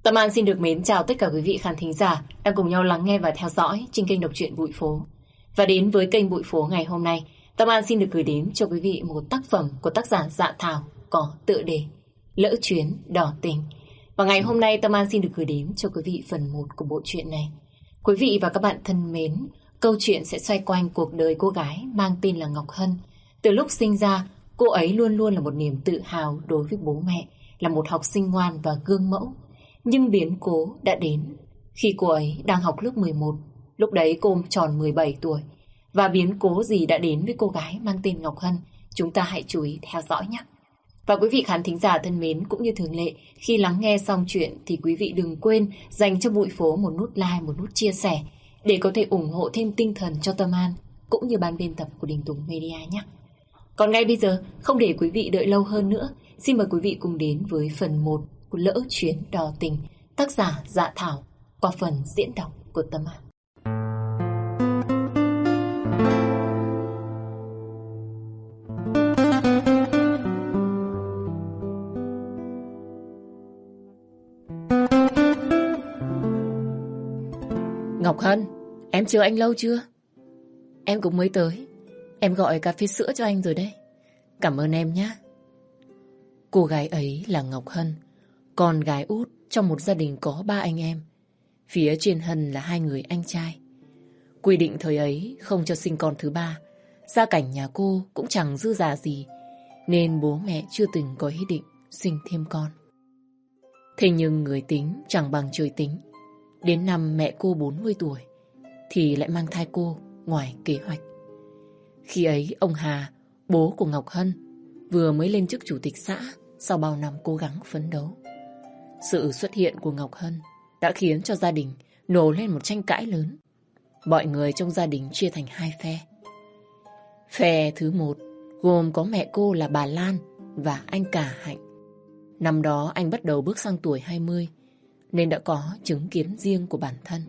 Tâm An xin được mến chào tất cả quý vị khán thính giả đang cùng nhau lắng nghe và theo dõi trên kênh Đọc truyện Bụi Phố. Và đến với kênh Bụi Phố ngày hôm nay, Tâm An xin được gửi đến cho quý vị một tác phẩm của tác giả Dạ Thảo có tựa đề Lỡ Chuyến Đỏ Tình. Và ngày hôm nay Tâm An xin được gửi đến cho quý vị phần 1 của bộ truyện này. Quý vị và các bạn thân mến, câu chuyện sẽ xoay quanh cuộc đời cô gái mang tên là Ngọc Hân. Từ lúc sinh ra, cô ấy luôn luôn là một niềm tự hào đối với bố mẹ, là một học sinh ngoan và gương mẫu. Nhưng biến cố đã đến khi cô ấy đang học lớp 11. Lúc đấy cô tròn 17 tuổi. Và biến cố gì đã đến với cô gái mang tên Ngọc Hân? Chúng ta hãy chú ý theo dõi nhé. Và quý vị khán thính giả thân mến, cũng như thường lệ, khi lắng nghe xong chuyện thì quý vị đừng quên dành cho Bụi Phố một nút like, một nút chia sẻ để có thể ủng hộ thêm tinh thần cho Tâm An cũng như ban biên tập của Đình Tùng Media nhé. Còn ngay bây giờ, không để quý vị đợi lâu hơn nữa, xin mời quý vị cùng đến với phần 1 của Lỡ Chuyến Đỏ Tình, tác giả Dạ Thảo, qua phần diễn đọc của Tâm An. Ngọc Hân, em chờ anh lâu chưa? Em cũng mới tới. Em gọi cà phê sữa cho anh rồi đấy. Cảm ơn em nhé. Cô gái ấy là Ngọc Hân, con gái út trong một gia đình có 3 anh em. Phía trên Hân là 2 người anh trai. Quy định thời ấy không cho sinh con thứ 3. Gia cảnh nhà cô cũng chẳng dư dả gì, nên bố mẹ chưa từng có ý định sinh thêm con. Thế nhưng người tính chẳng bằng trời tính. Đến năm mẹ cô 40 tuổi thì lại mang thai cô ngoài kế hoạch. Khi ấy ông Hà, bố của Ngọc Hân, vừa mới lên chức chủ tịch xã sau bao năm cố gắng phấn đấu. Sự xuất hiện của Ngọc Hân đã khiến cho gia đình nổ lên một tranh cãi lớn. Mọi người trong gia đình chia thành 2 phe. Phe thứ 1 gồm có mẹ cô là bà Lan và anh cả Hạnh. Năm đó anh bắt đầu bước sang tuổi 20 nên đã có chứng kiến riêng của bản thân.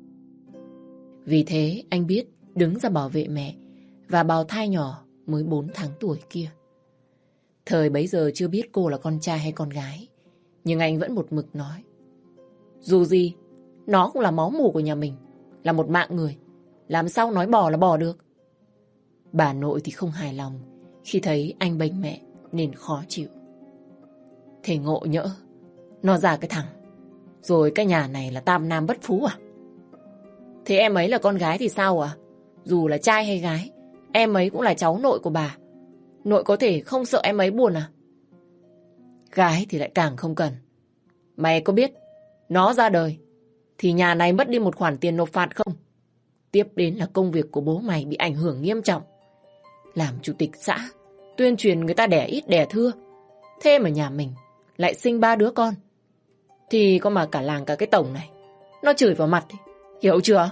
Vì thế anh biết đứng ra bảo vệ mẹ và bào thai nhỏ mới 4 tháng tuổi kia. Thời bấy giờ chưa biết cô là con trai hay con gái, nhưng anh vẫn một mực nói: dù gì, nó cũng là máu mủ của nhà mình, là một mạng người, làm sao nói bỏ là bỏ được. Bà nội thì không hài lòng khi thấy anh bênh mẹ nên khó chịu. Thế ngộ nhỡ nó ra cái thằng rồi cái nhà này là tam nam bất phú à? Thế em ấy là con gái thì sao à? Dù là trai hay gái, em ấy cũng là cháu nội của bà. Nội có thể không sợ em ấy buồn à? Gái thì lại càng không cần. Mày có biết nó ra đời thì nhà này mất đi một khoản tiền nộp phạt không? Tiếp đến là công việc của bố mày bị ảnh hưởng nghiêm trọng. Làm chủ tịch xã, tuyên truyền người ta đẻ ít đẻ thưa. Thế mà nhà mình lại sinh 3 đứa con. Thì có mà cả làng cả cái tổng này nó chửi vào mặt đi, hiểu chưa?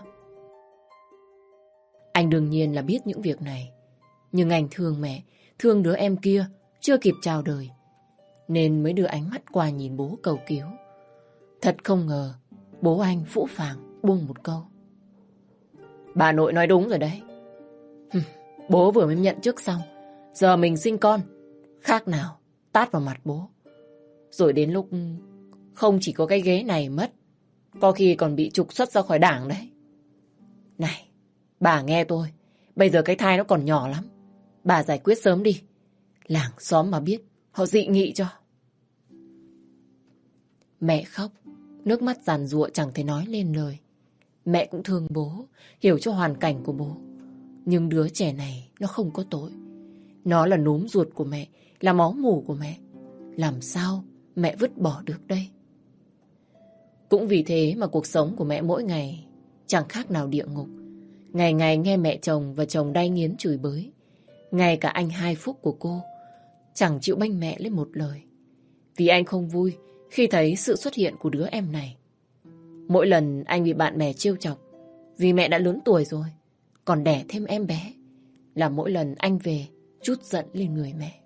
Anh đương nhiên là biết những việc này, nhưng anh thương mẹ, thương đứa em kia chưa kịp chào đời, nên mới đưa ánh mắt qua nhìn bố cầu cứu. Thật không ngờ bố anh phũ phàng buông một câu: bà nội nói đúng rồi đấy. Bố vừa mới nhận chức xong, giờ mình sinh con, khác nào tát vào mặt bố. Rồi đến lúc không chỉ có cái ghế này mất, có khi còn bị trục xuất ra khỏi đảng đấy. Này, bà nghe tôi, bây giờ cái thai nó còn nhỏ lắm, bà giải quyết sớm đi. Làng xóm mà biết, họ dị nghị cho. Mẹ khóc, nước mắt giàn giụa chẳng thể nói lên lời. Mẹ cũng thương bố, hiểu cho hoàn cảnh của bố. Nhưng đứa trẻ này nó không có tội. Nó là núm ruột của mẹ, là máu mủ của mẹ. Làm sao mẹ vứt bỏ được đây? Cũng vì thế mà cuộc sống của mẹ mỗi ngày chẳng khác nào địa ngục. Ngày ngày nghe mẹ chồng và chồng đay nghiến chửi bới. Ngay cả anh Hai Phúc của cô chẳng chịu bênh mẹ lên một lời. Vì anh không vui khi thấy sự xuất hiện của đứa em này. Mỗi lần anh bị bạn bè trêu chọc vì mẹ đã lớn tuổi rồi, còn đẻ thêm em bé, là mỗi lần anh về trút giận lên người mẹ.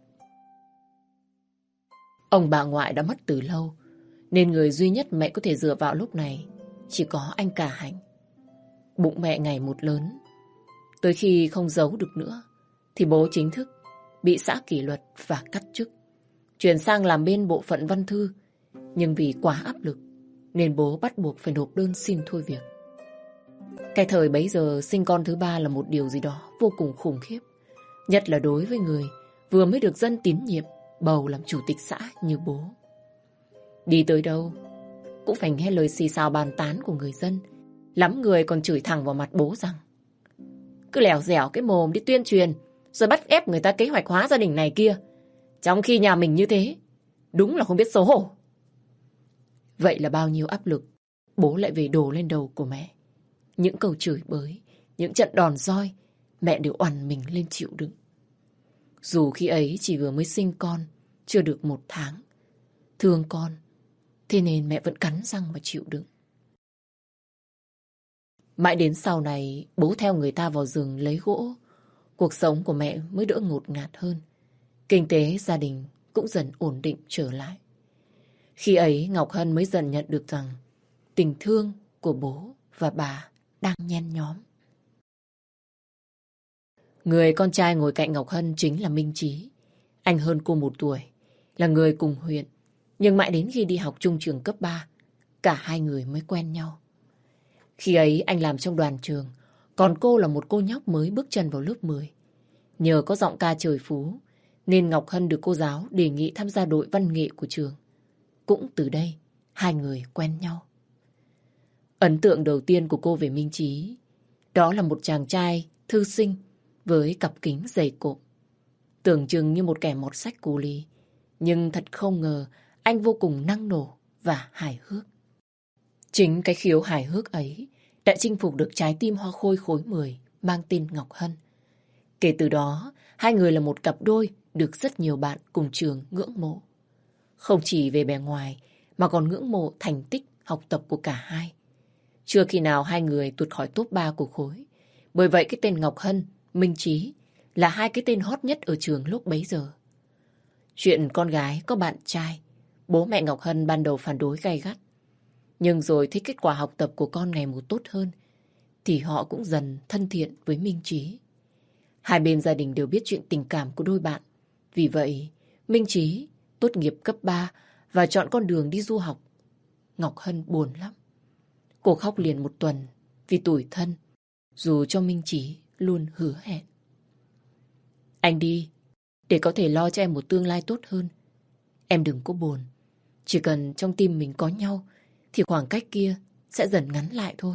Ông bà ngoại đã mất từ lâu, nên người duy nhất mẹ có thể dựa vào lúc này chỉ có anh cả Hạnh. Bụng mẹ ngày một lớn, tới khi không giấu được nữa thì bố chính thức bị xã kỷ luật và cắt chức, chuyển sang làm bên bộ phận văn thư. Nhưng vì quá áp lực nên bố bắt buộc phải nộp đơn xin thôi việc. Cái thời bấy giờ sinh con thứ ba là một điều gì đó vô cùng khủng khiếp. Nhất là đối với người vừa mới được dân tín nhiệm bầu làm chủ tịch xã như bố. Đi tới đâu cũng phải nghe lời xì xào bàn tán của người dân. Lắm người còn chửi thẳng vào mặt bố rằng cứ lèo dẻo cái mồm đi tuyên truyền rồi bắt ép người ta kế hoạch hóa gia đình này kia. Trong khi nhà mình như thế, đúng là không biết xấu hổ. Vậy là bao nhiêu áp lực bố lại về đổ lên đầu của mẹ. Những câu chửi bới, những trận đòn roi, mẹ đều oằn mình lên chịu đựng. Dù khi ấy chỉ vừa mới sinh con, chưa được 1 tháng. Thương con, thế nên mẹ vẫn cắn răng mà chịu đựng. Mãi đến sau này, bố theo người ta vào rừng lấy gỗ. Cuộc sống của mẹ mới đỡ ngột ngạt hơn. Kinh tế gia đình cũng dần ổn định trở lại. Khi ấy Ngọc Hân mới dần nhận được rằng tình thương của bố và bà đang nhen nhóm. Người con trai ngồi cạnh Ngọc Hân chính là Minh Chí. Anh hơn cô 1 tuổi, là người cùng huyện. Nhưng mãi đến khi đi học chung trường cấp 3, cả hai người mới quen nhau. Khi ấy anh làm trong đoàn trường, còn cô là một cô nhóc mới bước chân vào lớp 10. Nhờ có giọng ca trời phú, nên Ngọc Hân được cô giáo đề nghị tham gia đội văn nghệ của trường. Cũng từ đây, hai người quen nhau. Ấn tượng đầu tiên của cô về Minh Chí, đó là một chàng trai thư sinh với cặp kính dày cộm. Tưởng chừng như một kẻ mọt sách cù lì, nhưng thật không ngờ anh vô cùng năng nổ và hài hước. Chính cái khiếu hài hước ấy đã chinh phục được trái tim hoa khôi khối 10 mang tên Ngọc Hân. Kể từ đó, hai người là một cặp đôi được rất nhiều bạn cùng trường ngưỡng mộ. Không chỉ về bề ngoài mà còn ngưỡng mộ thành tích học tập của cả hai. Chưa khi nào hai người tuột khỏi top 3 của khối. Bởi vậy cái tên Ngọc Hân, Minh Chí là hai cái tên hot nhất ở trường lúc bấy giờ. Chuyện con gái có bạn trai, bố mẹ Ngọc Hân ban đầu phản đối gay gắt. Nhưng rồi thấy kết quả học tập của con ngày một tốt hơn, thì họ cũng dần thân thiện với Minh Chí. Hai bên gia đình đều biết chuyện tình cảm của đôi bạn. Vì vậy, Minh Chí tốt nghiệp cấp 3 và chọn con đường đi du học. Ngọc Hân buồn lắm. Cô khóc liền 1 tuần vì tủi thân, dù cho Minh Chí luôn hứa hẹn. Anh đi, để có thể lo cho em một tương lai tốt hơn. Em đừng có buồn. Chỉ cần trong tim mình có nhau, thì khoảng cách kia sẽ dần ngắn lại thôi.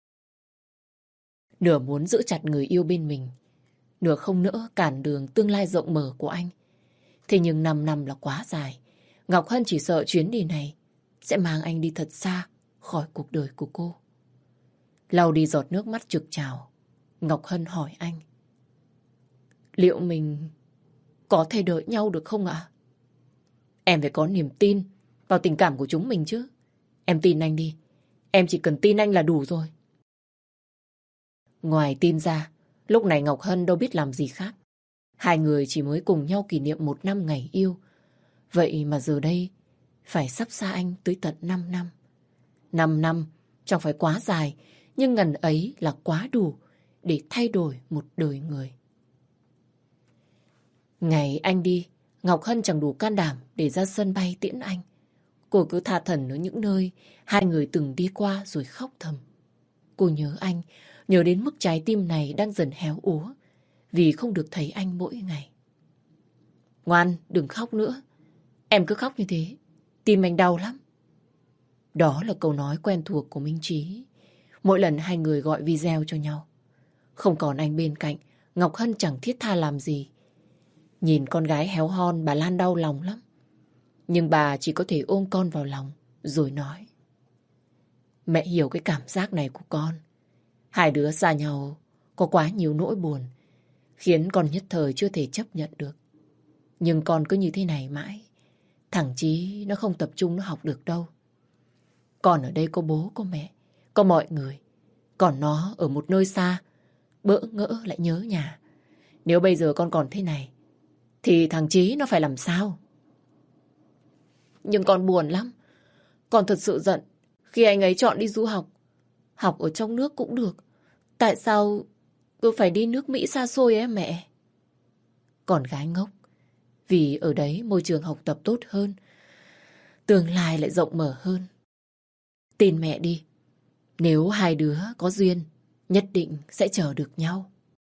Nửa muốn giữ chặt người yêu bên mình, nửa không nỡ cản đường tương lai rộng mở của anh. Thế nhưng 5 năm là quá dài. Ngọc Hân chỉ sợ chuyến đi này sẽ mang anh đi thật xa khỏi cuộc đời của cô. Lau đi giọt nước mắt trực trào, Ngọc Hân hỏi anh: liệu mình có thể đợi nhau được không ạ? Em phải có niềm tin vào tình cảm của chúng mình chứ. Em tin anh đi. Em chỉ cần tin anh là đủ rồi. Ngoài tin ra, lúc này Ngọc Hân đâu biết làm gì khác. Hai người chỉ mới cùng nhau kỷ niệm 1 năm ngày yêu. Vậy mà giờ đây phải sắp xa anh tới tận 5 năm. 5 năm chẳng phải quá dài, nhưng ngần ấy là quá đủ để thay đổi một đời người. Ngày anh đi, Ngọc Hân chẳng đủ can đảm để ra sân bay tiễn anh. Cô cứ tha thẩn ở những nơi hai người từng đi qua rồi khóc thầm. Cô nhớ anh, nhớ đến mức trái tim này đang dần héo úa vì không được thấy anh mỗi ngày. Ngoan, đừng khóc nữa. Em cứ khóc như thế, tim anh đau lắm. Đó là câu nói quen thuộc của Minh Chí mỗi lần hai người gọi video cho nhau. Không còn anh bên cạnh, Ngọc Hân chẳng thiết tha làm gì. Nhìn con gái héo hon, bà Lan đau lòng lắm. Nhưng bà chỉ có thể ôm con vào lòng rồi nói: mẹ hiểu cái cảm giác này của con. Hai đứa xa nhau có quá nhiều nỗi buồn, khiến con nhất thời chưa thể chấp nhận được. Nhưng con cứ như thế này mãi, thằng Chí nó không tập trung nó học được đâu. Con ở đây có bố, có mẹ, có mọi người. Còn nó ở một nơi xa, bỡ ngỡ lại nhớ nhà. Nếu bây giờ con còn thế này, thì thằng Chí nó phải làm sao? Nhưng con buồn lắm. Con thật sự giận khi anh ấy chọn đi du học. Học ở trong nước cũng được. Tại sao cứ phải đi nước Mỹ xa xôi ấy mẹ? Con gái ngốc. Vì ở đấy môi trường học tập tốt hơn, tương lai lại rộng mở hơn. Tin mẹ đi. Nếu hai đứa có duyên, nhất định sẽ chờ được nhau.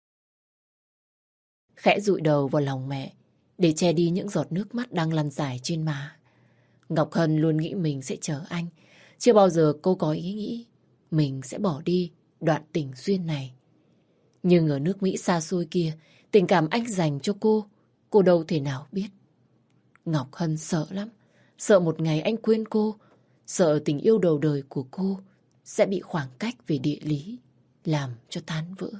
Khẽ dụi đầu vào lòng mẹ để che đi những giọt nước mắt đang lăn dài trên má. Ngọc Hân luôn nghĩ mình sẽ chờ anh. Chưa bao giờ cô có ý nghĩ mình sẽ bỏ đi đoạn tình duyên này. Nhưng ở nước Mỹ xa xôi kia, tình cảm anh dành cho cô đâu thể nào biết. Ngọc Hân sợ lắm. Sợ một ngày anh quên cô. Sợ tình yêu đầu đời của cô sẽ bị khoảng cách về địa lý làm cho tan vỡ.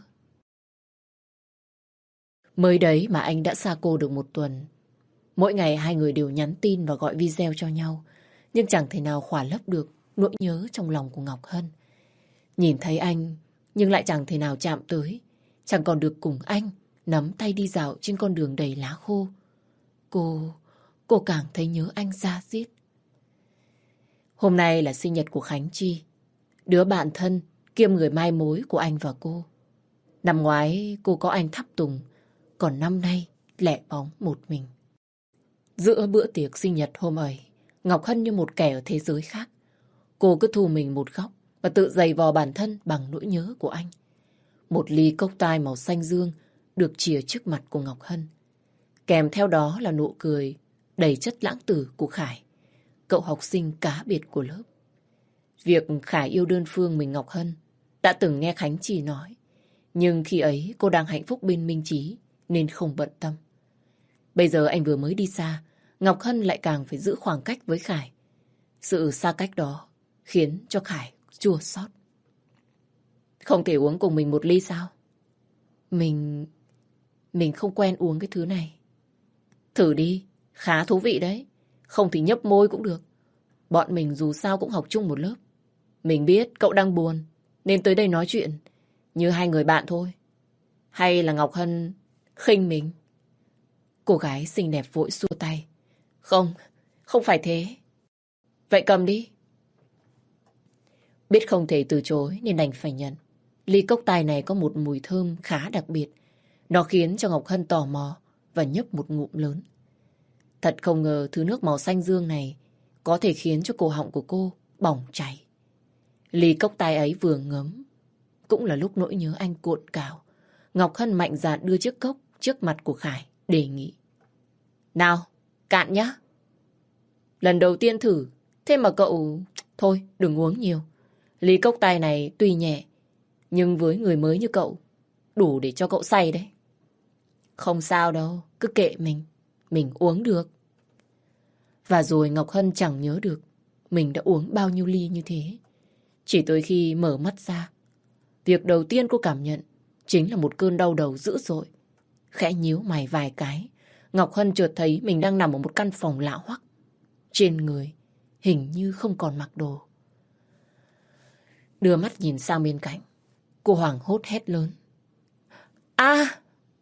Mới đấy mà anh đã xa cô được 1 tuần. Mỗi ngày hai người đều nhắn tin và gọi video cho nhau. Nhưng chẳng thể nào khỏa lấp được nỗi nhớ trong lòng của Ngọc Hân. Nhìn thấy anh nhưng lại chẳng thể nào chạm tới. Chẳng còn được cùng anh nắm tay đi dạo trên con đường đầy lá khô. Cô càng thấy nhớ anh da diết. Hôm nay là sinh nhật của Khánh Chi, đứa bạn thân kiêm người mai mối của anh và cô. Năm ngoái cô có anh thắp tùng, còn năm nay lẻ bóng một mình. Giữa bữa tiệc sinh nhật hôm ấy, Ngọc Hân như một kẻ ở thế giới khác. Cô cứ thu mình một góc và tự giày vò bản thân bằng nỗi nhớ của anh. Một ly cốc tai màu xanh dương được chìa trước mặt của Ngọc Hân. Kèm theo đó là nụ cười đầy chất lãng tử của Khải, cậu học sinh cá biệt của lớp. Việc Khải yêu đơn phương mình Ngọc Hân đã từng nghe Khánh Chi nói. Nhưng khi ấy cô đang hạnh phúc bên Minh Trí nên không bận tâm. Bây giờ anh vừa mới đi xa, Ngọc Hân lại càng phải giữ khoảng cách với Khải. Sự xa cách đó khiến cho Khải chua xót. Không thể uống cùng mình một ly sao? Mình không quen uống cái thứ này. Thử đi, khá thú vị đấy. Không thì nhấp môi cũng được. Bọn mình dù sao cũng học chung một lớp. Mình biết cậu đang buồn nên tới đây nói chuyện như hai người bạn thôi. Hay là Ngọc Hân khinh mình? Cô gái xinh đẹp vội xua tay. Không phải thế. Vậy cầm đi. Biết không thể từ chối nên đành phải nhận. Ly cốc tài này có một mùi thơm khá đặc biệt. Nó khiến cho Ngọc Hân tò mò và nhấp một ngụm lớn. Thật không ngờ thứ nước màu xanh dương này có thể khiến cho cổ họng của cô bỏng cháy. Ly cốc tài ấy vừa ngấm cũng là lúc nỗi nhớ anh cuộn cào. Ngọc Hân mạnh dạn đưa chiếc cốc trước mặt của Khải, đề nghị. Nào, cạn nhá. Lần đầu tiên thử, thế mà cậu... Thôi, đừng uống nhiều. Ly cốc tài này tuy nhẹ, nhưng với người mới như cậu, đủ để cho cậu say đấy. Không sao đâu, cứ kệ mình uống được. Và rồi Ngọc Hân chẳng nhớ được mình đã uống bao nhiêu ly như thế. Chỉ tới khi mở mắt ra, việc đầu tiên cô cảm nhận chính là một cơn đau đầu dữ dội. Khẽ nhíu mày vài cái, Ngọc Hân chợt thấy mình đang nằm ở một căn phòng lạ hoắc. Trên người hình như không còn mặc đồ. Đưa mắt nhìn sang bên cạnh, cô hoảng hốt hét lớn. A!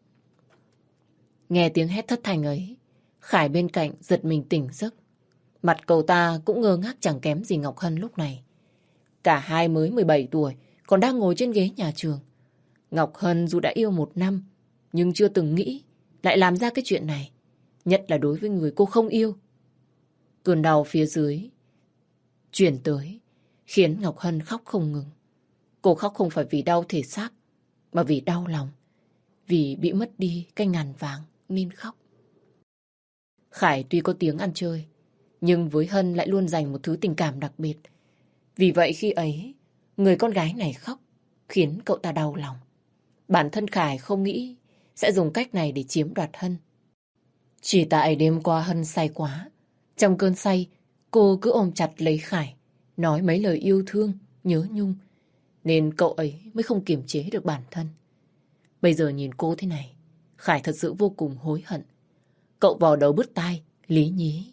Nghe tiếng hét thất thanh ấy, Khải bên cạnh giật mình tỉnh giấc. Mặt cậu ta cũng ngơ ngác chẳng kém gì Ngọc Hân lúc này. Cả hai mới 17 tuổi, còn đang ngồi trên ghế nhà trường. Ngọc Hân dù đã yêu 1 năm, nhưng chưa từng nghĩ lại làm ra cái chuyện này. Nhất là đối với người cô không yêu. Cơn đau phía dưới chuyển tới, khiến Ngọc Hân khóc không ngừng. Cô khóc không phải vì đau thể xác, mà vì đau lòng. Vì bị mất đi cái ngàn vàng nên khóc. Khải tuy có tiếng ăn chơi, nhưng với Hân lại luôn dành một thứ tình cảm đặc biệt. Vì vậy khi ấy, người con gái này khóc, khiến cậu ta đau lòng. Bản thân Khải không nghĩ sẽ dùng cách này để chiếm đoạt Hân. Chỉ tại đêm qua Hân say quá. Trong cơn say, cô cứ ôm chặt lấy Khải, nói mấy lời yêu thương, nhớ nhung. Nên cậu ấy mới không kiềm chế được bản thân. Bây giờ nhìn cô thế này, Khải thật sự vô cùng hối hận. Cậu vò đầu bứt tai, lý nhí.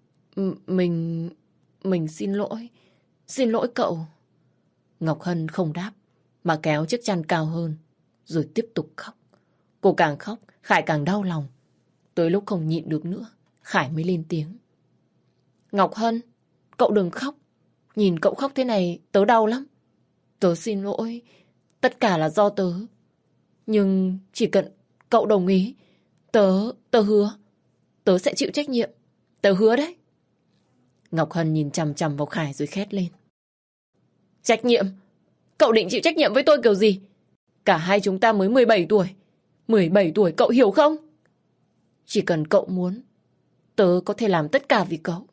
Mình xin lỗi cậu. Ngọc Hân không đáp, mà kéo chiếc chăn cao hơn, rồi tiếp tục khóc. Cô càng khóc, Khải càng đau lòng. Tới lúc không nhịn được nữa, Khải mới lên tiếng. Ngọc Hân, cậu đừng khóc. Nhìn cậu khóc thế này, tớ đau lắm. Tớ xin lỗi, tất cả là do tớ. Nhưng chỉ cần cậu đồng ý, tớ hứa, tớ sẽ chịu trách nhiệm. Tớ hứa đấy. Ngọc Hân nhìn chằm chằm vào Khải rồi khét lên. Trách nhiệm? Cậu định chịu trách nhiệm với tôi kiểu gì? Cả hai chúng ta mới 17 tuổi. 17 tuổi cậu hiểu không? Chỉ cần cậu muốn, tớ có thể làm tất cả vì cậu.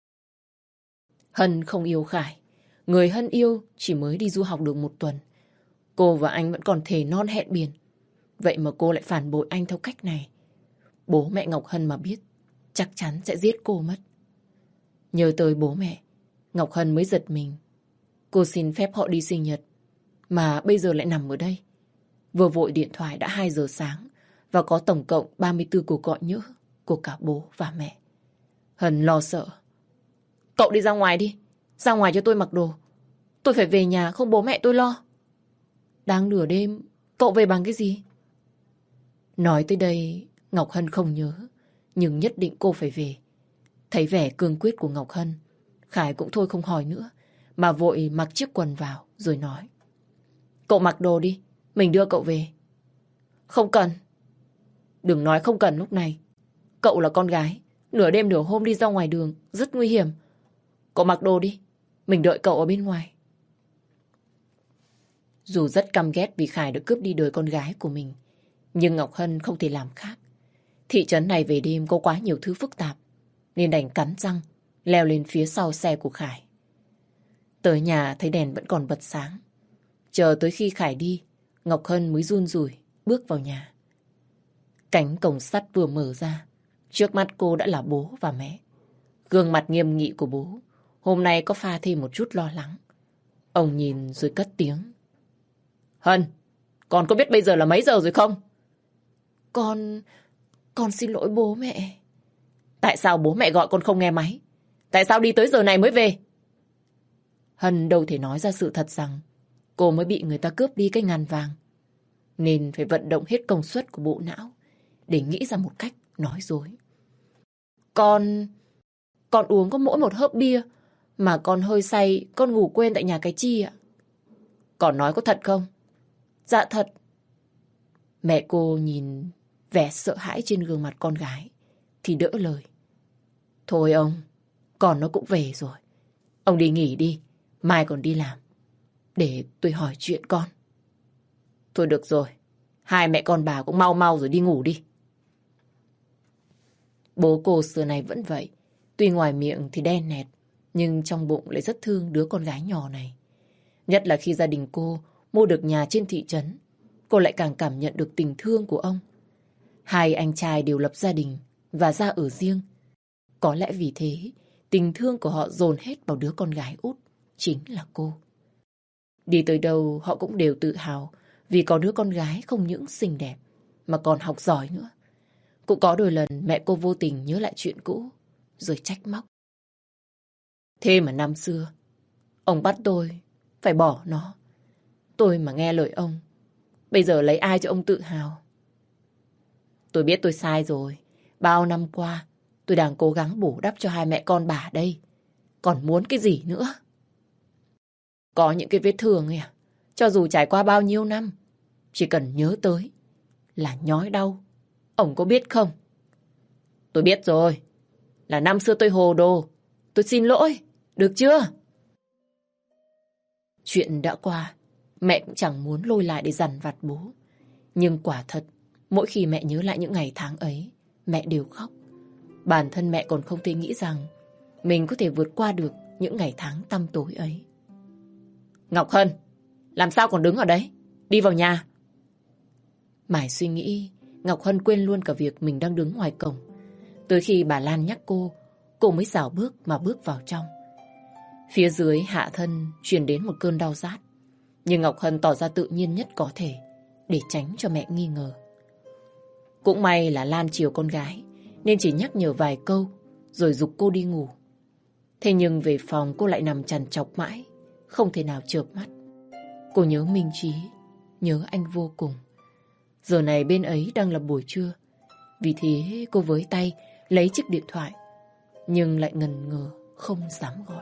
Hân không yêu Khải. Người Hân yêu chỉ mới đi du học được 1 tuần. Cô và anh vẫn còn thề non hẹn biển. Vậy mà cô lại phản bội anh theo cách này. Bố mẹ Ngọc Hân mà biết, chắc chắn sẽ giết cô mất. Nhớ tới bố mẹ, Ngọc Hân mới giật mình. Cô xin phép họ đi sinh nhật, mà bây giờ lại nằm ở đây. Vừa vội điện thoại đã 2 giờ sáng và có tổng cộng 34 cuộc gọi nhỡ của cả bố và mẹ. Hân lo sợ. Cậu đi ra ngoài đi, ra ngoài cho tôi mặc đồ. Tôi phải về nhà, không bố mẹ tôi lo. Đang nửa đêm, cậu về bằng cái gì? Nói tới đây, Ngọc Hân không nhớ, nhưng nhất định cô phải về. Thấy vẻ cương quyết của Ngọc Hân, Khải cũng thôi không hỏi nữa, mà vội mặc chiếc quần vào rồi nói. Cậu mặc đồ đi, mình đưa cậu về. Không cần. Đừng nói không cần lúc này. Cậu là con gái, nửa đêm nửa hôm đi ra ngoài đường, rất nguy hiểm. Cậu mặc đồ đi, mình đợi cậu ở bên ngoài. Dù rất căm ghét vì Khải đã cướp đi đời con gái của mình, nhưng Ngọc Hân không thể làm khác. Thị trấn này về đêm có quá nhiều thứ phức tạp, nên đành cắn răng, leo lên phía sau xe của Khải. Tới nhà thấy đèn vẫn còn bật sáng. Chờ tới khi Khải đi, Ngọc Hân mới run rủi bước vào nhà. Cánh cổng sắt vừa mở ra, trước mắt cô đã là bố và mẹ. Gương mặt nghiêm nghị của bố hôm nay có pha thêm một chút lo lắng. Ông nhìn rồi cất tiếng. Hân, con có biết bây giờ là mấy giờ rồi không? Con xin lỗi bố mẹ. Tại sao bố mẹ gọi con không nghe máy? Tại sao đi tới giờ này mới về? Hân đâu thể nói ra sự thật rằng cô mới bị người ta cướp đi cái ngàn vàng, nên phải vận động hết công suất của bộ não để nghĩ ra một cách nói dối. Con uống có mỗi 1 hớp bia, mà con hơi say, con ngủ quên tại nhà cái Chi ạ. Con nói có thật không? Dạ thật. Mẹ cô nhìn vẻ sợ hãi trên gương mặt con gái thì đỡ lời. Thôi ông, con nó cũng về rồi. Ông đi nghỉ đi, mai còn đi làm. Để tôi hỏi chuyện con. Thôi được rồi, hai mẹ con bà cũng mau mau rồi đi ngủ đi. Bố cô xưa này vẫn vậy. Tuy ngoài miệng thì đen nẹt, nhưng trong bụng lại rất thương đứa con gái nhỏ này. Nhất là khi gia đình cô mua được nhà trên thị trấn, cô lại càng cảm nhận được tình thương của ông. Hai anh trai đều lập gia đình và ra ở riêng. Có lẽ vì thế, tình thương của họ dồn hết vào đứa con gái út, chính là cô. Đi tới đâu họ cũng đều tự hào vì có đứa con gái không những xinh đẹp mà còn học giỏi nữa. Cũng có đôi lần mẹ cô vô tình nhớ lại chuyện cũ rồi trách móc. Thế mà năm xưa ông bắt tôi phải bỏ nó. Tôi mà nghe lời ông, bây giờ lấy ai cho ông tự hào? Tôi biết tôi sai rồi. Bao năm qua tôi đang cố gắng bù đắp cho hai mẹ con bà đây. Còn muốn cái gì nữa? Có những cái vết thương ấy à, cho dù trải qua bao nhiêu năm, chỉ cần nhớ tới là nhói đau. Ông có biết không? Tôi biết rồi. Là năm xưa tôi hồ đồ. Tôi xin lỗi. Được chưa? Chuyện đã qua, mẹ cũng chẳng muốn lôi lại để dằn vặt bố. Nhưng quả thật, mỗi khi mẹ nhớ lại những ngày tháng ấy, mẹ đều khóc. Bản thân mẹ còn không thể nghĩ rằng mình có thể vượt qua được những ngày tháng tăm tối ấy. Ngọc Hân, làm sao còn đứng ở đấy? Đi vào nhà. Mải suy nghĩ, Ngọc Hân quên luôn cả việc mình đang đứng ngoài cổng. Tới khi bà Lan nhắc cô mới xảo bước mà bước vào trong. Phía dưới hạ thân truyền đến một cơn đau rát. Nhưng Ngọc Hân tỏ ra tự nhiên nhất có thể để tránh cho mẹ nghi ngờ. Cũng may là Lan chiều con gái nên chỉ nhắc nhở vài câu rồi giục cô đi ngủ. Thế nhưng về phòng cô lại nằm trằn trọc mãi, không thể nào chợp mắt. Cô nhớ Minh Trí, nhớ anh vô cùng. Giờ này bên ấy đang là buổi trưa. Vì thế cô với tay lấy chiếc điện thoại, nhưng lại ngần ngừ không dám gọi.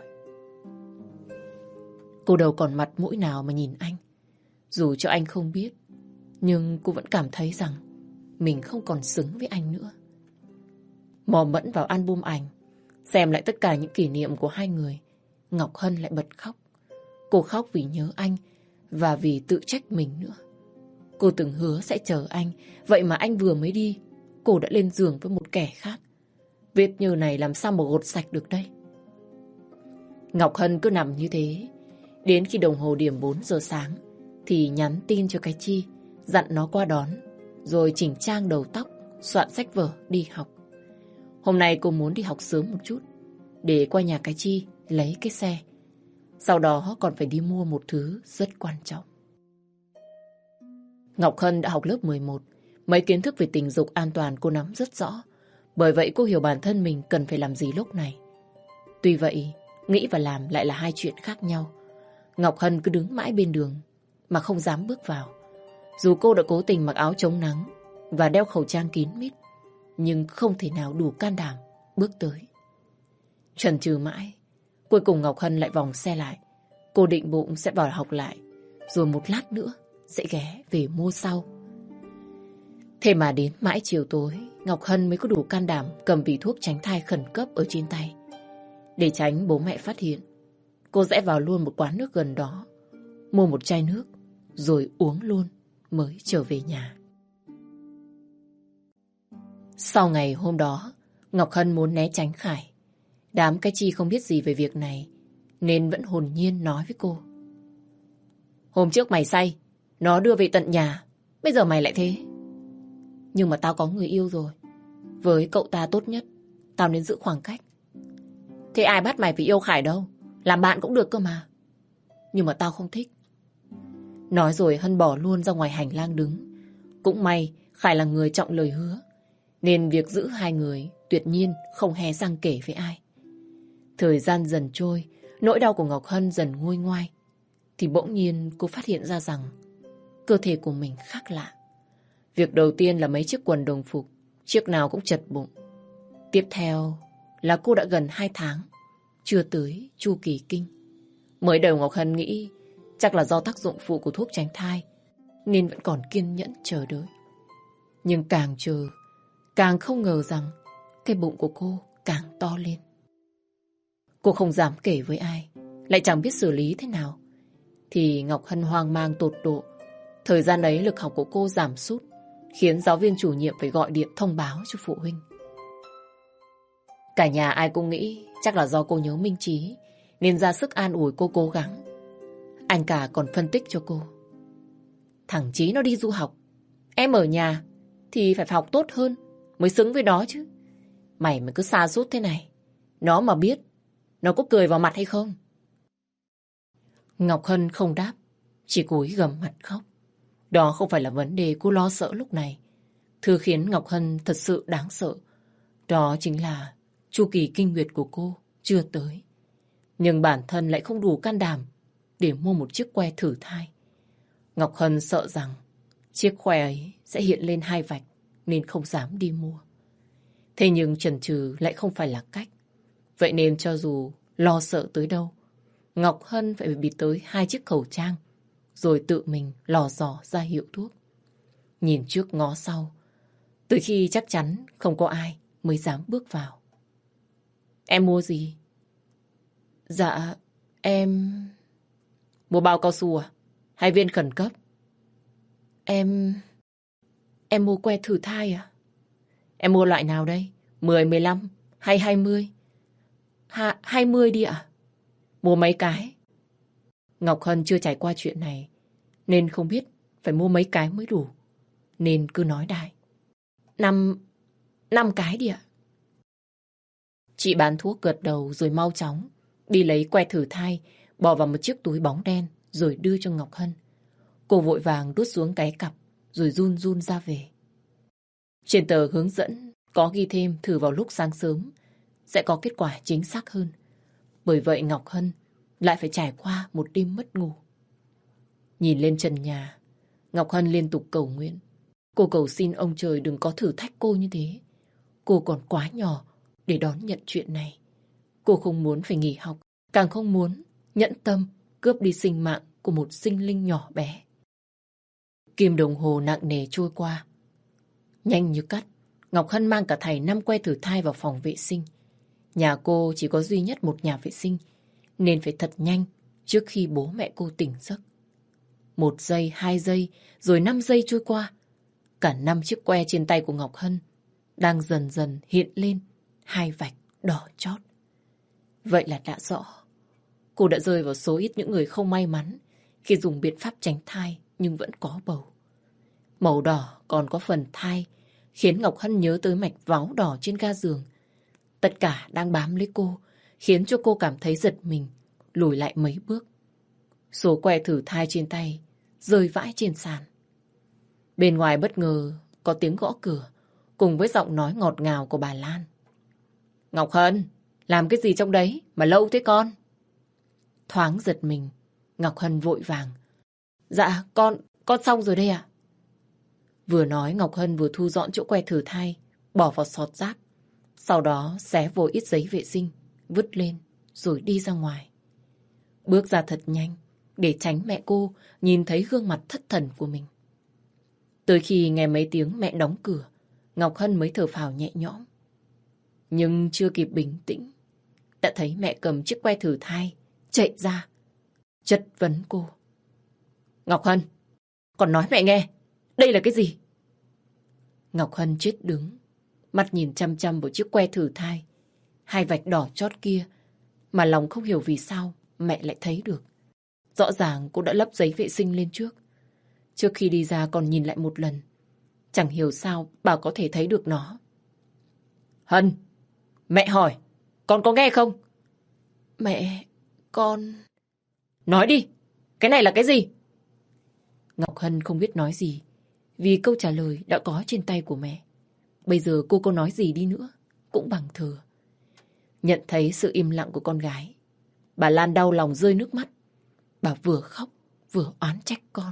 Cô đâu còn mặt mũi nào mà nhìn anh. Dù cho anh không biết, nhưng cô vẫn cảm thấy rằng mình không còn xứng với anh nữa. Mò mẫm vào album ảnh, xem lại tất cả những kỷ niệm của hai người, Ngọc Hân lại bật khóc. Cô khóc vì nhớ anh và vì tự trách mình nữa. Cô từng hứa sẽ chờ anh, vậy mà anh vừa mới đi, cô đã lên giường với một kẻ khác. Vết nhơ này làm sao mà gột sạch được đây? Ngọc Hân cứ nằm như thế, đến khi đồng hồ điểm 4 giờ sáng thì nhắn tin cho cái Chi, dặn nó qua đón, rồi chỉnh trang đầu tóc, soạn sách vở đi học. Hôm nay cô muốn đi học sớm một chút, để qua nhà cái Chi lấy cái xe. Sau đó còn phải đi mua một thứ rất quan trọng. Ngọc Hân đã học lớp 11, mấy kiến thức về tình dục an toàn cô nắm rất rõ. Bởi vậy cô hiểu bản thân mình cần phải làm gì lúc này. Tuy vậy, nghĩ và làm lại là hai chuyện khác nhau. Ngọc Hân cứ đứng mãi bên đường mà không dám bước vào. Dù cô đã cố tình mặc áo chống nắng và đeo khẩu trang kín mít, nhưng không thể nào đủ can đảm bước tới. Chần chừ mãi, cuối cùng Ngọc Hân lại vòng xe lại. Cô định bụng sẽ vào học lại, rồi một lát nữa sẽ ghé về mua sau. Thế mà đến mãi chiều tối, Ngọc Hân mới có đủ can đảm cầm vỉ thuốc tránh thai khẩn cấp ở trên tay. Để tránh bố mẹ phát hiện, cô rẽ vào luôn một quán nước gần đó, mua một chai nước, rồi uống luôn mới trở về nhà. Sau ngày hôm đó, Ngọc Hân muốn né tránh Khải. Đám cái Chi không biết gì về việc này, nên vẫn hồn nhiên nói với cô. Hôm trước mày say, nó đưa về tận nhà, bây giờ mày lại thế. Nhưng mà tao có người yêu rồi. Với cậu ta tốt nhất, tao nên giữ khoảng cách. Thế ai bắt mày phải yêu Khải đâu, làm bạn cũng được cơ mà. Nhưng mà tao không thích. Nói rồi Hân bỏ luôn ra ngoài hành lang đứng. Cũng may Khải là người trọng lời hứa, nên việc giữ hai người tuyệt nhiên không hé răng kể với ai. Thời gian dần trôi, nỗi đau của Ngọc Hân dần nguôi ngoai. Thì bỗng nhiên cô phát hiện ra rằng cơ thể của mình khác lạ. Việc đầu tiên là mấy chiếc quần đồng phục, chiếc nào cũng chật bụng. Tiếp theo là cô đã gần 2 tháng chưa tới chu kỳ kinh. Mới đầu Ngọc Hân nghĩ chắc là do tác dụng phụ của thuốc tránh thai, nên vẫn còn kiên nhẫn chờ đợi. Nhưng càng chờ, càng không ngờ rằng cái bụng của cô càng to lên. Cô không dám kể với ai, lại chẳng biết xử lý thế nào. Thì Ngọc Hân hoang mang tột độ. Thời gian ấy lực học của cô giảm sút, khiến giáo viên chủ nhiệm phải gọi điện thông báo cho phụ huynh. Cả nhà ai cũng nghĩ chắc là do cô nhớ Minh Trí, nên ra sức an ủi cô cố gắng. Anh cả còn phân tích cho cô. Thằng Trí nó đi du học, em ở nhà thì phải học tốt hơn mới xứng với nó chứ. Mày mà cứ sa sút thế này, nó mà biết, nó có cười vào mặt hay không? Ngọc Hân không đáp, chỉ cúi gằm mặt khóc. Đó không phải là vấn đề cô lo sợ lúc này. Thứ khiến Ngọc Hân thật sự đáng sợ, đó chính là chu kỳ kinh nguyệt của cô chưa tới. Nhưng bản thân lại không đủ can đảm để mua một chiếc que thử thai. Ngọc Hân sợ rằng chiếc que ấy sẽ hiện lên 2 vạch, nên không dám đi mua. Thế nhưng chần chừ lại không phải là cách. Vậy nên cho dù lo sợ tới đâu, Ngọc Hân phải bịt tới 2 chiếc khẩu trang, rồi tự mình lò dò ra hiệu thuốc. Nhìn trước ngó sau, từ khi chắc chắn không có ai mới dám bước vào. Em mua gì? Dạ, em... Mua bao cao su à? Hay viên khẩn cấp? Em mua que thử thai à? Em mua loại nào đây? 10, 15 hay 20? 20 đi ạ. Mua mấy cái? Ngọc Hân chưa trải qua chuyện này, nên không biết phải mua mấy cái mới đủ, nên cứ nói đại. 5 cái đi ạ. Chị bán thuốc gật đầu rồi mau chóng đi lấy que thử thai, bỏ vào một chiếc túi bóng đen rồi đưa cho Ngọc Hân. Cô vội vàng đút xuống cái cặp rồi run run ra về. Trên tờ hướng dẫn có ghi thêm thử vào lúc sáng sớm sẽ có kết quả chính xác hơn. Bởi vậy Ngọc Hân lại phải trải qua một đêm mất ngủ. Nhìn lên trần nhà, Ngọc Hân liên tục cầu nguyện. Cô cầu xin ông trời đừng có thử thách cô như thế. Cô còn quá nhỏ để đón nhận chuyện này. Cô không muốn phải nghỉ học, càng không muốn nhẫn tâm cướp đi sinh mạng của một sinh linh nhỏ bé. Kim đồng hồ nặng nề trôi qua. Nhanh như cắt, Ngọc Hân mang cả thảy 5 que thử thai vào phòng vệ sinh. Nhà cô chỉ có duy nhất một nhà vệ sinh, nên phải thật nhanh trước khi bố mẹ cô tỉnh giấc. 1 giây, 2 giây, rồi 5 giây trôi qua. Cả 5 chiếc que trên tay của Ngọc Hân đang dần dần hiện lên 2 vạch đỏ chót. Vậy là đã rõ, cô đã rơi vào số ít những người không may mắn khi dùng biện pháp tránh thai nhưng vẫn có bầu. Màu đỏ còn có phần thai khiến Ngọc Hân nhớ tới mạch váu đỏ trên ga giường. Tất cả đang bám lấy cô, khiến cho cô cảm thấy giật mình, lùi lại mấy bước. Số que thử thai trên tay rơi vãi trên sàn. Bên ngoài bất ngờ có tiếng gõ cửa cùng với giọng nói ngọt ngào của bà Lan. Ngọc Hân, làm cái gì trong đấy mà lâu thế con? Thoáng giật mình, Ngọc Hân vội vàng. Dạ, con xong rồi đây ạ. Vừa nói Ngọc Hân vừa thu dọn chỗ que thử thai, bỏ vào xọt rác. Sau đó xé vội ít giấy vệ sinh, vứt lên rồi đi ra ngoài. Bước ra thật nhanh để tránh mẹ cô nhìn thấy gương mặt thất thần của mình. Tới khi nghe mấy tiếng mẹ đóng cửa, Ngọc Hân mới thở phào nhẹ nhõm. Nhưng chưa kịp bình tĩnh, đã thấy mẹ cầm chiếc que thử thai chạy ra, chất vấn cô. Ngọc Hân, con nói mẹ nghe, đây là cái gì? Ngọc Hân chết đứng, mắt nhìn chăm chăm vào chiếc que thử thai, 2 vạch đỏ chót kia, mà lòng không hiểu vì sao mẹ lại thấy được. Rõ ràng cô đã lấp giấy vệ sinh lên trước. Trước khi đi ra còn nhìn lại một lần. Chẳng hiểu sao bà có thể thấy được nó. Hân, mẹ hỏi, con có nghe không? Mẹ, con... Nói đi, cái này là cái gì? Ngọc Hân không biết nói gì, vì câu trả lời đã có trên tay của mẹ. Bây giờ cô có nói gì đi nữa cũng bằng thừa. Nhận thấy sự im lặng của con gái, bà Lan đau lòng rơi nước mắt. Bà vừa khóc vừa oán trách con.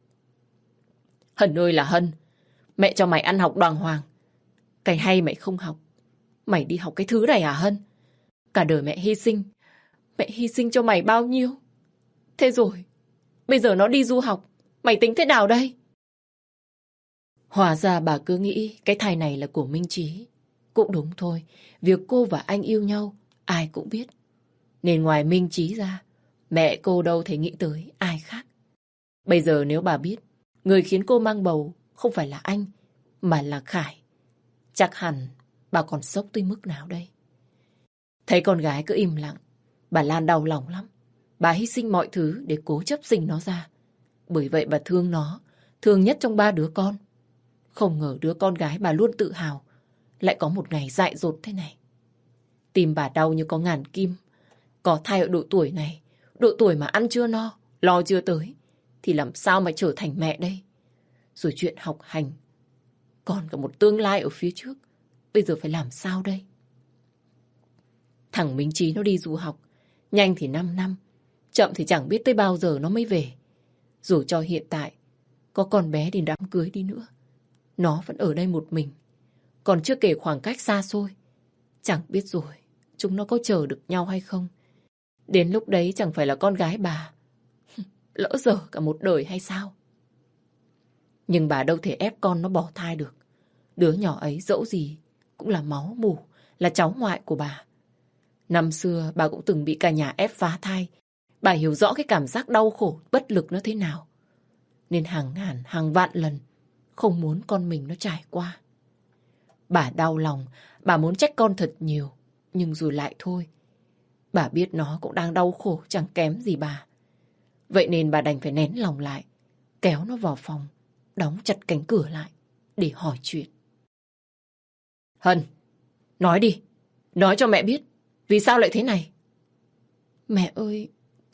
Hân ơi là Hân, mẹ cho mày ăn học đàng hoàng, cái hay mày không học. Mày đi học cái thứ này à Hân? Cả đời mẹ hy sinh cho mày bao nhiêu. Thế rồi bây giờ nó đi du học, mày tính thế nào đây? Hóa ra bà cứ nghĩ cái thai này là của Minh Trí. Cũng đúng thôi, việc cô và anh yêu nhau ai cũng biết. Nên ngoài Minh Trí ra, mẹ cô đâu thể nghĩ tới ai khác. Bây giờ nếu bà biết người khiến cô mang bầu không phải là anh mà là Khải, chắc hẳn bà còn sốc tới mức nào đây. Thấy con gái cứ im lặng, bà Lan đau lòng lắm. Bà hy sinh mọi thứ để cố chấp sinh nó ra. Bởi vậy bà thương nó, thương nhất trong 3 đứa con. Không ngờ đứa con gái bà luôn tự hào lại có một ngày dại dột thế này. Tim bà đau như có ngàn kim. Có thai ở độ tuổi này, độ tuổi mà ăn chưa no, lo chưa tới, thì làm sao mà trở thành mẹ đây? Rồi chuyện học hành, còn cả một tương lai ở phía trước, bây giờ phải làm sao đây? Thằng Minh Trí nó đi du học, nhanh thì 5 năm, chậm thì chẳng biết tới bao giờ nó mới về. Dù cho hiện tại có con bé đến đám cưới đi nữa, nó vẫn ở đây một mình. Còn chưa kể khoảng cách xa xôi, chẳng biết rồi chúng nó có chờ được nhau hay không. Đến lúc đấy chẳng phải là con gái bà lỡ dở cả một đời hay sao? Nhưng bà đâu thể ép con nó bỏ thai được. Đứa nhỏ ấy dẫu gì cũng là máu mủ, là cháu ngoại của bà. Năm xưa bà cũng từng bị cả nhà ép phá thai. Bà hiểu rõ cái cảm giác đau khổ, bất lực nó thế nào. Nên hàng ngàn, hàng vạn lần không muốn con mình nó trải qua. Bà đau lòng, bà muốn trách con thật nhiều, nhưng rồi lại thôi. Bà biết nó cũng đang đau khổ chẳng kém gì bà. Vậy nên bà đành phải nén lòng lại, kéo nó vào phòng, đóng chặt cánh cửa lại để hỏi chuyện. Hân, nói đi, nói cho mẹ biết, vì sao lại thế này? Mẹ ơi,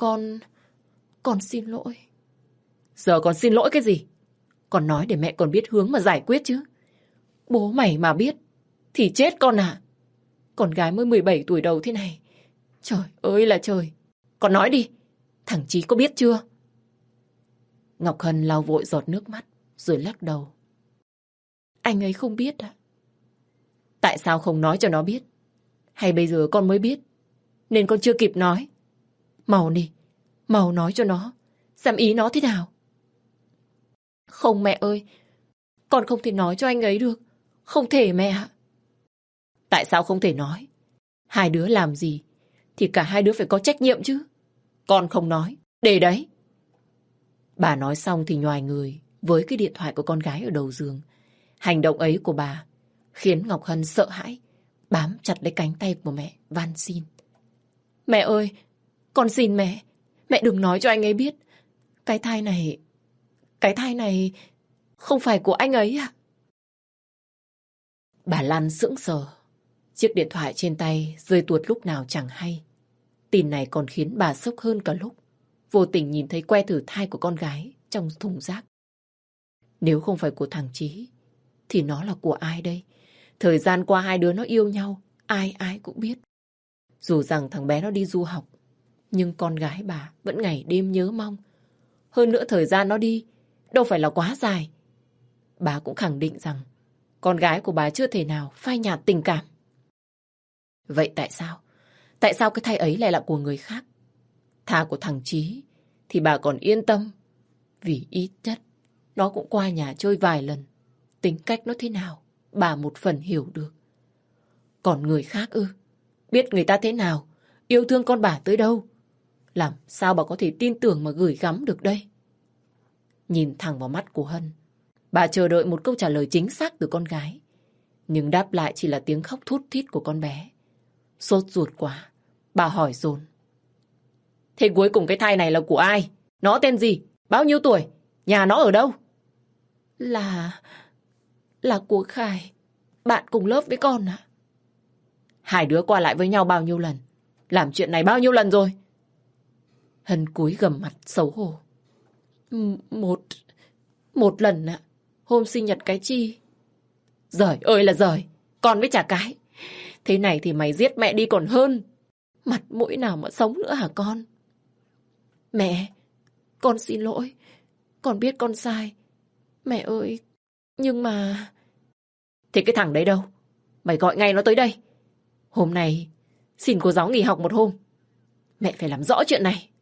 con xin lỗi. Giờ con xin lỗi cái gì? Con nói để mẹ còn biết hướng mà giải quyết chứ. Bố mày mà biết thì chết con à. Con gái mới 17 tuổi đầu thế này. Trời ơi là trời. Con nói đi, thằng Chí có biết chưa? Ngọc Hân lau vội giọt nước mắt rồi lắc đầu. Anh ấy không biết à? Tại sao không nói cho nó biết? Hay bây giờ con mới biết nên con chưa kịp nói? Mau đi, mau nói cho nó, xem ý nó thế nào. Không mẹ ơi, con không thể nói cho anh ấy được. Không thể mẹ ạ. Tại sao không thể nói? Hai đứa làm gì thì cả hai đứa phải có trách nhiệm chứ. Con không nói. Để đấy. Bà nói xong thì nhoài người với cái điện thoại của con gái ở đầu giường. Hành động ấy của bà khiến Ngọc Hân sợ hãi, bám chặt lấy cánh tay của mẹ, van xin. Mẹ ơi, con xin mẹ. Mẹ đừng nói cho anh ấy biết. Cái thai này không phải của anh ấy à? Bà Lan sững sờ. Chiếc điện thoại trên tay rơi tuột lúc nào chẳng hay. Tin này còn khiến bà sốc hơn cả lúc vô tình nhìn thấy que thử thai của con gái trong thùng rác. Nếu không phải của thằng Chí, thì nó là của ai đây? Thời gian qua hai đứa nó yêu nhau, ai ai cũng biết. Dù rằng thằng bé nó đi du học, nhưng con gái bà vẫn ngày đêm nhớ mong. Hơn nữa thời gian nó đi, đâu phải là quá dài. Bà cũng khẳng định rằng con gái của bà chưa thể nào phai nhạt tình cảm. Vậy tại sao? Tại sao cái thai ấy lại là của người khác? Thà của thằng Chí thì bà còn yên tâm. Vì ít nhất nó cũng qua nhà chơi vài lần. Tính cách nó thế nào bà một phần hiểu được. Còn người khác ư? Biết người ta thế nào, yêu thương con bà tới đâu, làm sao bà có thể tin tưởng mà gửi gắm được đây? Nhìn thẳng vào mắt của Hân, bà chờ đợi một câu trả lời chính xác từ con gái. Nhưng đáp lại chỉ là tiếng khóc thút thít của con bé. Sốt ruột quá, bà hỏi dồn. Thế cuối cùng cái thai này là của ai? Nó tên gì? Bao nhiêu tuổi? Nhà nó ở đâu? Là của Khải. Bạn cùng lớp với con ạ. Hai đứa qua lại với nhau bao nhiêu lần? Làm chuyện này bao nhiêu lần rồi? Hân cúi gằm mặt xấu hổ. Một lần ạ. Hôm sinh nhật cái Chi. Giời ơi là giời. Con với chả cái. Thế này thì mày giết mẹ đi còn hơn. Mặt mũi nào mà sống nữa hả con? Mẹ, con xin lỗi. Con biết con sai. Mẹ ơi, nhưng mà... Thế cái thằng đấy đâu? Mày gọi ngay nó tới đây. Hôm nay xin cô giáo nghỉ học một hôm. Mẹ phải làm rõ chuyện này.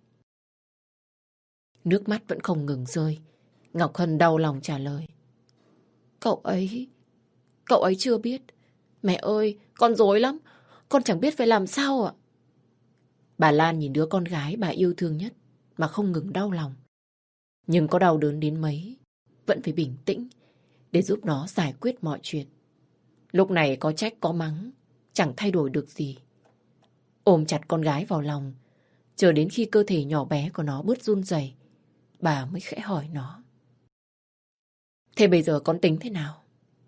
Nước mắt vẫn không ngừng rơi. Ngọc Hân đau lòng trả lời. Cậu ấy chưa biết. Mẹ ơi, con rối lắm. Con chẳng biết phải làm sao ạ. Bà Lan nhìn đứa con gái bà yêu thương nhất mà không ngừng đau lòng. Nhưng có đau đớn đến mấy, vẫn phải bình tĩnh để giúp nó giải quyết mọi chuyện. Lúc này có trách có mắng, chẳng thay đổi được gì. Ôm chặt con gái vào lòng, chờ đến khi cơ thể nhỏ bé của nó bớt run rẩy, bà mới khẽ hỏi nó. Thế bây giờ con tính thế nào?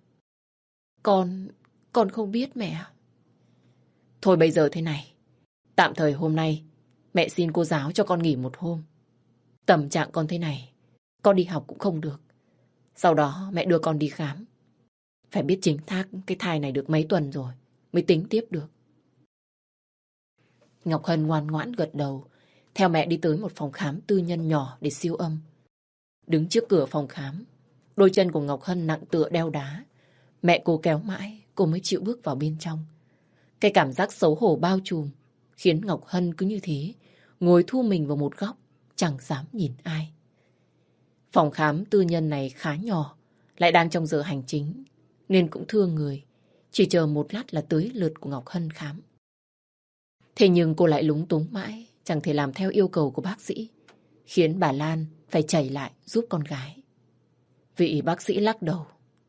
Con không biết mẹ. Thôi bây giờ thế này, tạm thời hôm nay mẹ xin cô giáo cho con nghỉ một hôm. Tâm trạng con thế này, con đi học cũng không được. Sau đó mẹ đưa con đi khám. Phải biết chính xác cái thai này được mấy tuần rồi mới tính tiếp được. Ngọc Hân ngoan ngoãn gật đầu, theo mẹ đi tới một phòng khám tư nhân nhỏ để siêu âm. Đứng trước cửa phòng khám, đôi chân của Ngọc Hân nặng tựa đeo đá. Mẹ cô kéo mãi, cô mới chịu bước vào bên trong. Cái cảm giác xấu hổ bao trùm khiến Ngọc Hân cứ như thế, ngồi thu mình vào một góc, chẳng dám nhìn ai. Phòng khám tư nhân này khá nhỏ, lại đang trong giờ hành chính, nên cũng thưa người. Chỉ chờ một lát là tới lượt của Ngọc Hân khám. Thế nhưng cô lại lúng túng mãi, chẳng thể làm theo yêu cầu của bác sĩ, khiến bà Lan phải chảy lại giúp con gái. Vị bác sĩ lắc đầu.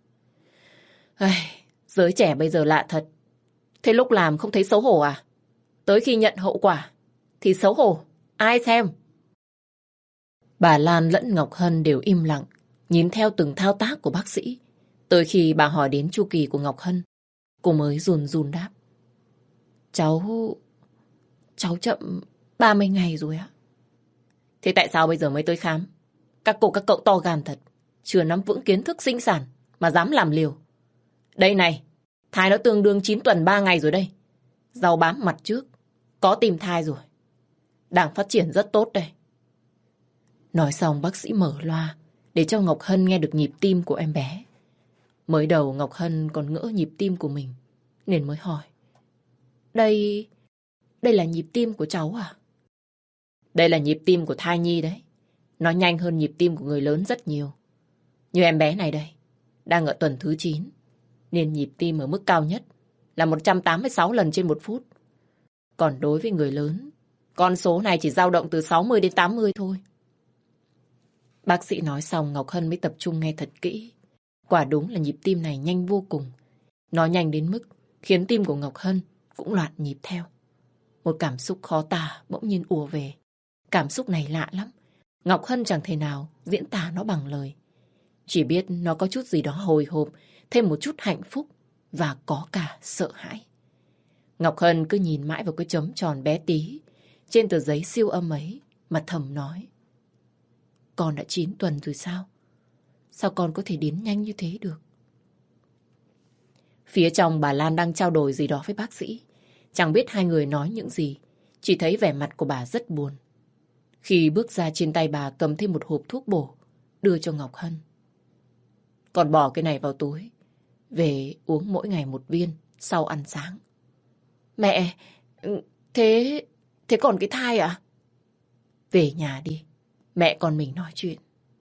Giới trẻ bây giờ lạ thật. Thế lúc làm không thấy xấu hổ à? Tới khi nhận hậu quả thì xấu hổ, ai xem? Bà Lan lẫn Ngọc Hân đều im lặng, nhìn theo từng thao tác của bác sĩ. Tới khi bà hỏi đến chu kỳ của Ngọc Hân, cô mới run run đáp. Cháu chậm 30 ngày rồi ạ. Thế tại sao bây giờ mới tới khám? Các cô các cậu to gan thật, chưa nắm vững kiến thức sinh sản mà dám làm liều. Đây này, thai nó tương đương 9 tuần 3 ngày rồi đây. Rau bám mặt trước, có tìm thai rồi. Đang phát triển rất tốt đây. Nói xong bác sĩ mở loa để cho Ngọc Hân nghe được nhịp tim của em bé. Mới đầu Ngọc Hân còn ngỡ nhịp tim của mình, nên mới hỏi. Đây là nhịp tim của cháu à? Đây là nhịp tim của thai nhi đấy. Nó nhanh hơn nhịp tim của người lớn rất nhiều. Như em bé này đây, đang ở tuần thứ 9, nên nhịp tim ở mức cao nhất là 186 lần trên 1 phút. Còn đối với người lớn Con số này chỉ dao động từ 60 đến 80 thôi. Bác sĩ nói xong Ngọc Hân mới tập trung nghe thật kỹ. Quả đúng là nhịp tim này nhanh vô cùng. Nó nhanh đến mức khiến tim của Ngọc Hân cũng loạn nhịp theo. Một cảm xúc khó tả bỗng nhiên ùa về. Cảm xúc này lạ lắm. Ngọc Hân chẳng thể nào diễn tả nó bằng lời. Chỉ biết nó có chút gì đó hồi hộp, thêm một chút hạnh phúc và có cả sợ hãi. Ngọc Hân cứ nhìn mãi vào cái chấm tròn bé tí trên tờ giấy siêu âm ấy mà thầm nói. Con đã 9 tuần rồi sao? Sao con có thể đến nhanh như thế được? Phía trong bà Lan đang trao đổi gì đó với bác sĩ. Chẳng biết hai người nói những gì, chỉ thấy vẻ mặt của bà rất buồn. Khi bước ra trên tay bà cầm thêm một hộp thuốc bổ, đưa cho Ngọc Hân. Con bỏ cái này vào túi, về uống mỗi ngày 1 viên sau ăn sáng. Mẹ, thế còn cái thai à? Về nhà đi, mẹ con mình nói chuyện.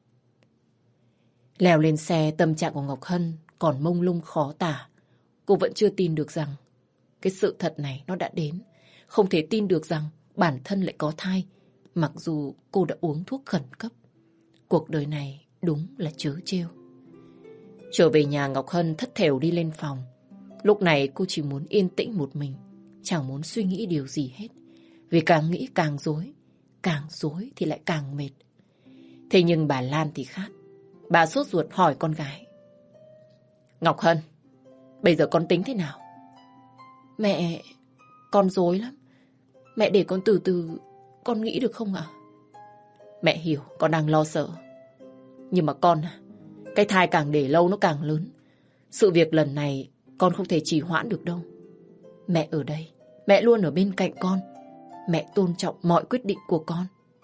Leo lên xe, tâm trạng của Ngọc Hân còn mông lung khó tả. Cô vẫn chưa tin được rằng cái sự thật này nó đã đến. Không thể tin được rằng bản thân lại có thai, mặc dù cô đã uống thuốc khẩn cấp. Cuộc đời này đúng là trớ trêu. Trở về nhà, Ngọc Hân thất thểu đi lên phòng. Lúc này cô chỉ muốn yên tĩnh một mình, chẳng muốn suy nghĩ điều gì hết. Vì càng nghĩ càng rối thì lại càng mệt. Thế nhưng bà Lan thì khác. Bà sốt ruột hỏi con gái. Ngọc Hân, bây giờ con tính thế nào? Mẹ, con rối lắm. Mẹ để con từ từ, con nghĩ được không ạ? Mẹ hiểu con đang lo sợ. Nhưng mà con à, cái thai càng để lâu nó càng lớn. Sự việc lần này con không thể trì hoãn được đâu. Mẹ ở đây, mẹ luôn ở bên cạnh con. Mẹ tôn trọng mọi quyết định của con.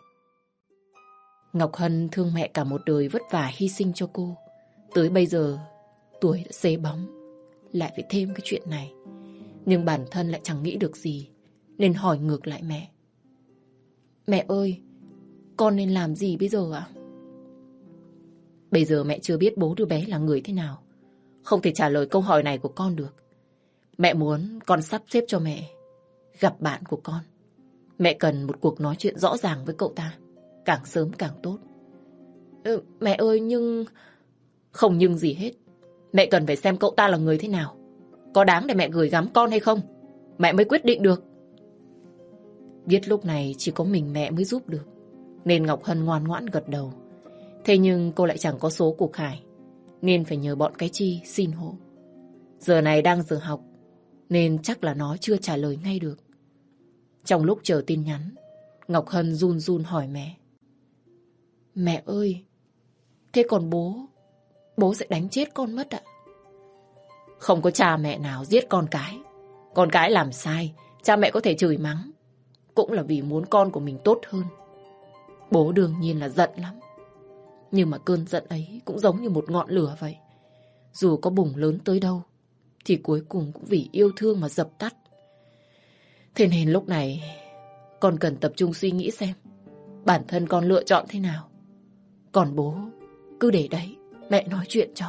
Ngọc Hân thương mẹ cả một đời vất vả hy sinh cho cô. Tới bây giờ, tuổi đã xế bóng, lại phải thêm cái chuyện này. Nhưng bản thân lại chẳng nghĩ được gì, nên hỏi ngược lại mẹ. Mẹ ơi, con nên làm gì bây giờ ạ? Bây giờ mẹ chưa biết bố đứa bé là người thế nào. Không thể trả lời câu hỏi này của con được. Mẹ muốn con sắp xếp cho mẹ gặp bạn của con. Mẹ cần một cuộc nói chuyện rõ ràng với cậu ta, càng sớm càng tốt. Mẹ ơi, nhưng... Không nhưng gì hết. Mẹ cần phải xem cậu ta là người thế nào. Có đáng để mẹ gửi gắm con hay không, mẹ mới quyết định được. Biết lúc này chỉ có mình mẹ mới giúp được, nên Ngọc Hân ngoan ngoãn gật đầu. Thế nhưng cô lại chẳng có số của Khải, nên phải nhờ bọn cái Chi xin hộ. Giờ này đang giờ học, nên chắc là nó chưa trả lời ngay được. Trong lúc chờ tin nhắn, Ngọc Hân run run hỏi mẹ. Mẹ ơi, thế còn bố? Bố sẽ đánh chết con mất ạ? Không có cha mẹ nào giết con cái. Con cái làm sai, cha mẹ có thể chửi mắng, cũng là vì muốn con của mình tốt hơn. Bố đương nhiên là giận lắm. Nhưng mà cơn giận ấy cũng giống như một ngọn lửa vậy. Dù có bùng lớn tới đâu, thì cuối cùng cũng vì yêu thương mà dập tắt. Thế nên lúc này con cần tập trung suy nghĩ xem bản thân con lựa chọn thế nào. Còn bố cứ để đấy, mẹ nói chuyện cho.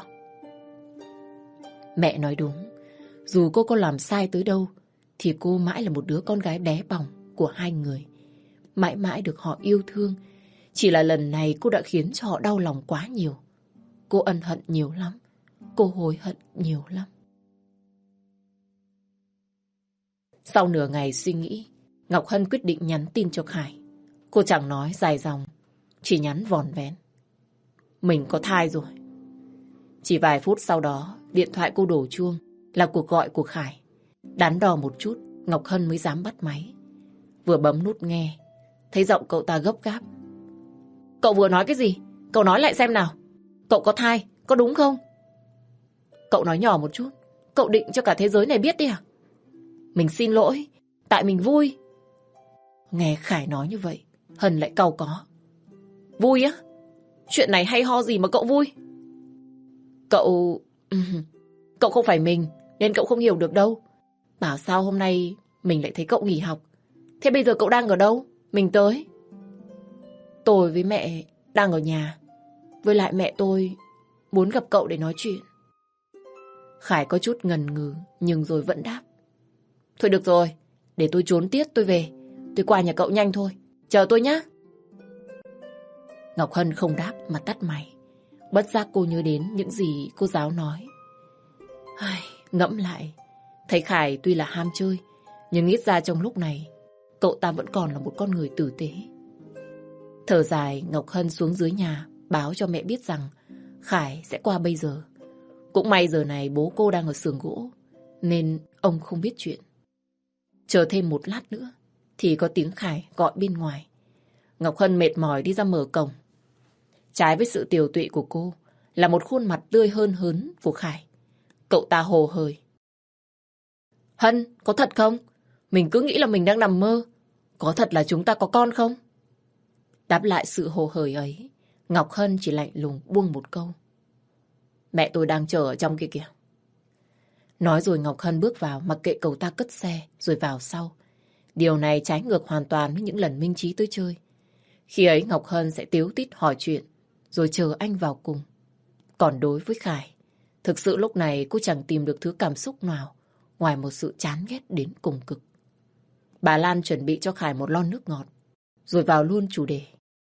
Mẹ nói đúng. Dù cô có làm sai tới đâu, thì cô mãi là một đứa con gái bé bỏng của hai người. Mãi mãi được họ yêu thương. Chỉ là lần này cô đã khiến cho họ đau lòng quá nhiều. Cô ân hận nhiều lắm. Cô hối hận nhiều lắm. Sau nửa ngày suy nghĩ, Ngọc Hân quyết định nhắn tin cho Khải. Cô chẳng nói dài dòng, chỉ nhắn vòn vẹn. Mình có thai rồi. Chỉ vài phút sau đó, điện thoại cô đổ chuông, là cuộc gọi của Khải. Đắn đo một chút, Ngọc Hân mới dám bắt máy. Vừa bấm nút nghe, thấy giọng cậu ta gấp gáp. Cậu vừa nói cái gì? Cậu nói lại xem nào. Cậu có thai, có đúng không? Cậu nói nhỏ một chút. Cậu định cho cả thế giới này biết đi à? Mình xin lỗi, tại mình vui. Nghe Khải nói như vậy, Hân lại cau có. Vui á? Chuyện này hay ho gì mà cậu vui? Cậu... Cậu không phải mình, nên cậu không hiểu được đâu. Bảo sao hôm nay mình lại thấy cậu nghỉ học. Thế bây giờ cậu đang ở đâu? Mình tới. Tôi với mẹ đang ở nhà. Với lại mẹ tôi muốn gặp cậu để nói chuyện. Khải có chút ngần ngừ, nhưng rồi vẫn đáp. Thôi được rồi, để tôi trốn tiết tôi về. Tôi qua nhà cậu nhanh thôi. Chờ tôi nhé. Ngọc Hân không đáp mà tắt máy. Bất giác cô nhớ đến những gì cô giáo nói. Ngẫm lại, thấy Khải tuy là ham chơi, nhưng ít ra trong lúc này, cậu ta vẫn còn là một con người tử tế. Thở dài, Ngọc Hân xuống dưới nhà, báo cho mẹ biết rằng Khải sẽ qua bây giờ. Cũng may giờ này bố cô đang ở xưởng gỗ, nên ông không biết chuyện. Chờ thêm một lát nữa, thì có tiếng Khải gọi bên ngoài. Ngọc Hân mệt mỏi đi ra mở cổng. Trái với sự tiều tụy của cô, là một khuôn mặt tươi hơn hớn của Khải. Cậu ta hồ hởi. Hân, có thật không? Mình cứ nghĩ là mình đang nằm mơ. Có thật là chúng ta có con không? Đáp lại sự hồ hởi ấy, Ngọc Hân chỉ lạnh lùng buông một câu. Mẹ tôi đang chờ ở trong kia kìa. Nói rồi Ngọc Hân bước vào, mặc kệ cậu ta cất xe rồi vào sau. Điều này trái ngược hoàn toàn với những lần Minh Trí tới chơi. Khi ấy Ngọc Hân sẽ tíu tít hỏi chuyện, rồi chờ anh vào cùng. Còn đối với Khải, thực sự lúc này cô chẳng tìm được thứ cảm xúc nào ngoài một sự chán ghét đến cùng cực. Bà Lan chuẩn bị cho Khải một lon nước ngọt, rồi vào luôn chủ đề.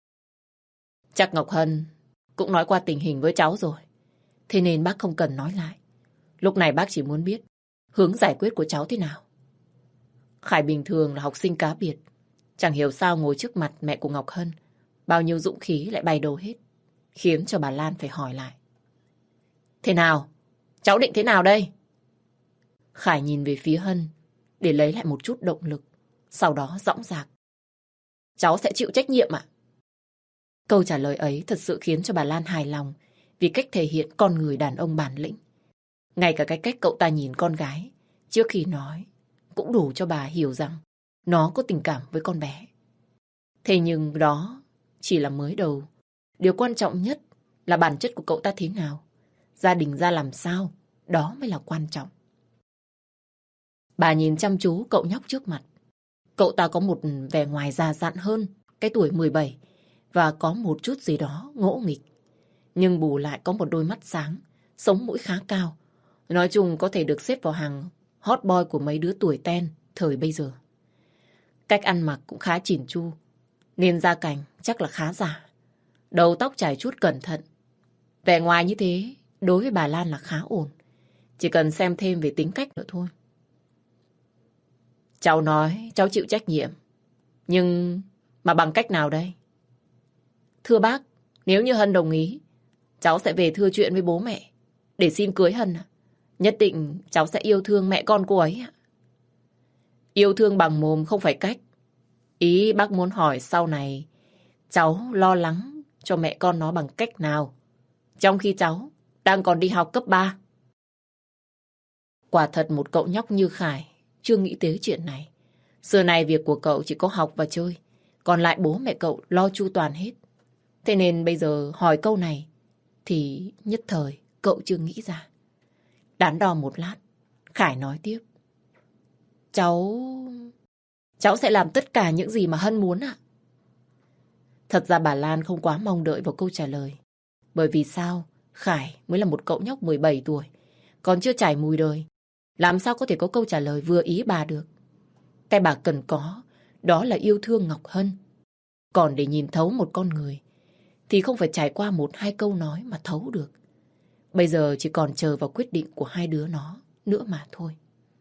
Chắc Ngọc Hân cũng nói qua tình hình với cháu rồi, thế nên bác không cần nói lại. Lúc này bác chỉ muốn biết hướng giải quyết của cháu thế nào. Khải bình thường là học sinh cá biệt, chẳng hiểu sao ngồi trước mặt mẹ của Ngọc Hân, bao nhiêu dũng khí lại bay đâu hết, khiến cho bà Lan phải hỏi lại. Thế nào? Cháu định thế nào đây? Khải nhìn về phía Hân để lấy lại một chút động lực, sau đó dõng dạc. Cháu sẽ chịu trách nhiệm ạ. Câu trả lời ấy thật sự khiến cho bà Lan hài lòng vì cách thể hiện con người đàn ông bản lĩnh. Ngay cả cái cách cậu ta nhìn con gái trước khi nói cũng đủ cho bà hiểu rằng nó có tình cảm với con bé. Thế nhưng đó chỉ là mới đầu. Điều quan trọng nhất là bản chất của cậu ta thế nào, gia đình ra làm sao, đó mới là quan trọng. Bà nhìn chăm chú cậu nhóc trước mặt. Cậu ta có một vẻ ngoài già dặn hơn cái tuổi 17 và có một chút gì đó ngỗ nghịch. Nhưng bù lại có một đôi mắt sáng, sống mũi khá cao. Nói chung có thể được xếp vào hàng hot boy của mấy đứa tuổi ten thời bây giờ. Cách ăn mặc cũng khá chỉn chu, nên gia cảnh chắc là khá giả. Đầu tóc chải chuốt cẩn thận. Vẻ ngoài như thế, đối với bà Lan là khá ổn. Chỉ cần xem thêm về tính cách nữa thôi. Cháu nói cháu chịu trách nhiệm. Nhưng mà bằng cách nào đây? Thưa bác, nếu như Hân đồng ý, cháu sẽ về thưa chuyện với bố mẹ để xin cưới Hân. Nhất định cháu sẽ yêu thương mẹ con cô ấy. Yêu thương bằng mồm không phải cách. Ý bác muốn hỏi sau này cháu lo lắng cho mẹ con nó bằng cách nào, trong khi cháu đang còn đi học cấp 3. Quả thật một cậu nhóc như Khải chưa nghĩ tới chuyện này. Xưa này việc của cậu chỉ có học và chơi, còn lại bố mẹ cậu lo chu toàn hết. Thế nên bây giờ hỏi câu này thì nhất thời cậu chưa nghĩ ra. Đắn đo một lát, Khải nói tiếp. Cháu sẽ làm tất cả những gì mà Hân muốn ạ. Thật ra bà Lan không quá mong đợi vào câu trả lời. Bởi vì sao? Khải mới là một cậu nhóc 17 tuổi, còn chưa trải mùi đời. Làm sao có thể có câu trả lời vừa ý bà được? Cái bà cần có, đó là yêu thương Ngọc Hân. Còn để nhìn thấu một con người, thì không phải trải qua một hai câu nói mà thấu được. Bây giờ chỉ còn chờ vào quyết định của hai đứa nó nữa mà thôi.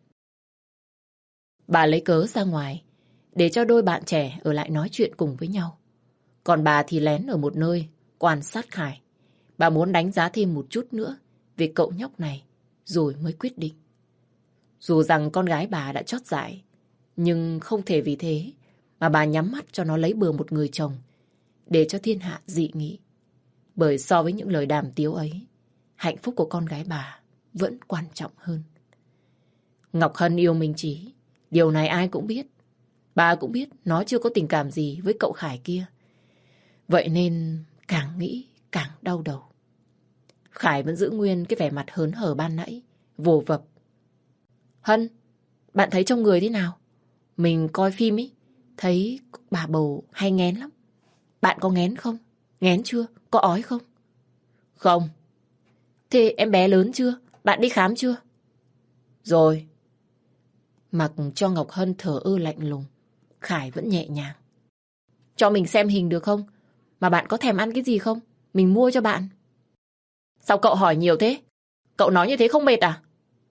Bà lấy cớ ra ngoài, để cho đôi bạn trẻ ở lại nói chuyện cùng với nhau. Còn bà thì lén ở một nơi, quan sát Khải. Bà muốn đánh giá thêm một chút nữa về cậu nhóc này, rồi mới quyết định. Dù rằng con gái bà đã chót dại, nhưng không thể vì thế mà bà nhắm mắt cho nó lấy bừa một người chồng, để cho thiên hạ dị nghị. Bởi so với những lời đàm tiếu ấy, hạnh phúc của con gái bà vẫn quan trọng hơn. Ngọc Hân yêu Minh Trí, điều này ai cũng biết. Bà cũng biết nó chưa có tình cảm gì với cậu Khải kia. Vậy nên càng nghĩ càng đau đầu. Khải vẫn giữ nguyên cái vẻ mặt hớn hở ban nãy, vồ vập. Hân, bạn thấy trong người thế nào? Mình coi phim ý, thấy bà bầu hay nghén lắm. Bạn có nghén không? Nghén chưa? Có ói không? Không. Thế em bé lớn chưa? Bạn đi khám chưa? Rồi. Mặc cho Ngọc Hân thở ơ lạnh lùng, Khải vẫn nhẹ nhàng. Cho mình xem hình được không? Mà bạn có thèm ăn cái gì không? Mình mua cho bạn. Sao cậu hỏi nhiều thế? Cậu nói như thế không mệt à?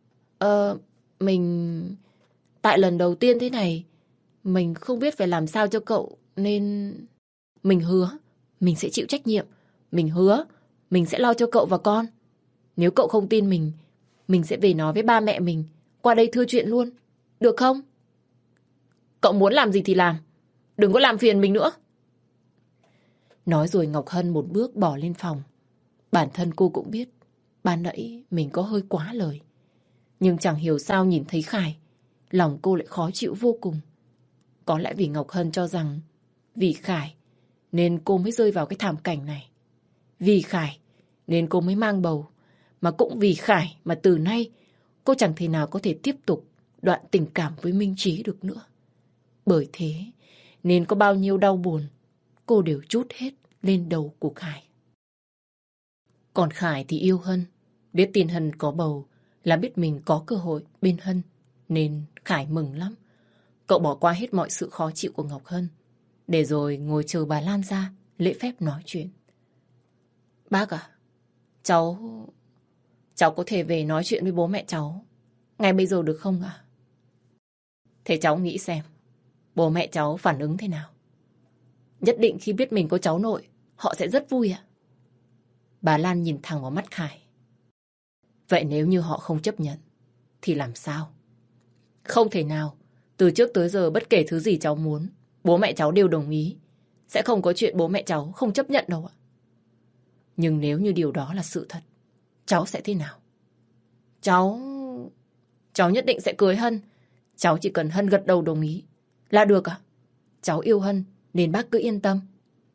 Mình... Tại lần đầu tiên thế này, mình không biết phải làm sao cho cậu, nên... Mình hứa, mình sẽ chịu trách nhiệm. Mình hứa, mình sẽ lo cho cậu và con. Nếu cậu không tin mình sẽ về nói với ba mẹ mình, qua đây thưa chuyện luôn. Được không? Cậu muốn làm gì thì làm. Đừng có làm phiền mình nữa. Nói rồi Ngọc Hân một bước bỏ lên phòng. Bản thân cô cũng biết, ban nãy mình có hơi quá lời. Nhưng chẳng hiểu sao nhìn thấy Khải, lòng cô lại khó chịu vô cùng. Có lẽ vì Ngọc Hân cho rằng vì Khải nên cô mới rơi vào cái thảm cảnh này. Vì Khải nên cô mới mang bầu. Mà cũng vì Khải mà từ nay cô chẳng thể nào có thể tiếp tục đoạn tình cảm với Minh Trí được nữa. Bởi thế nên có bao nhiêu đau buồn cô đều trút hết lên đầu của Khải. Còn Khải thì yêu Hân. Biết tin Hân có bầu là biết mình có cơ hội bên Hân, nên Khải mừng lắm. Cậu bỏ qua hết mọi sự khó chịu của Ngọc Hân, để rồi ngồi chờ bà Lan ra lễ phép nói chuyện. Bác à, cháu có thể về nói chuyện với bố mẹ cháu ngay bây giờ được không ạ? Thế cháu nghĩ xem, bố mẹ cháu phản ứng thế nào? Nhất định khi biết mình có cháu nội, họ sẽ rất vui ạ. Bà Lan nhìn thẳng vào mắt Khải. Vậy nếu như họ không chấp nhận, thì làm sao? Không thể nào, từ trước tới giờ bất kể thứ gì cháu muốn, bố mẹ cháu đều đồng ý. Sẽ không có chuyện bố mẹ cháu không chấp nhận đâu ạ. Nhưng nếu như điều đó là sự thật, cháu sẽ thế nào? Cháu nhất định sẽ cưới Hân. Cháu chỉ cần Hân gật đầu đồng ý là được ạ. Cháu yêu Hân nên bác cứ yên tâm.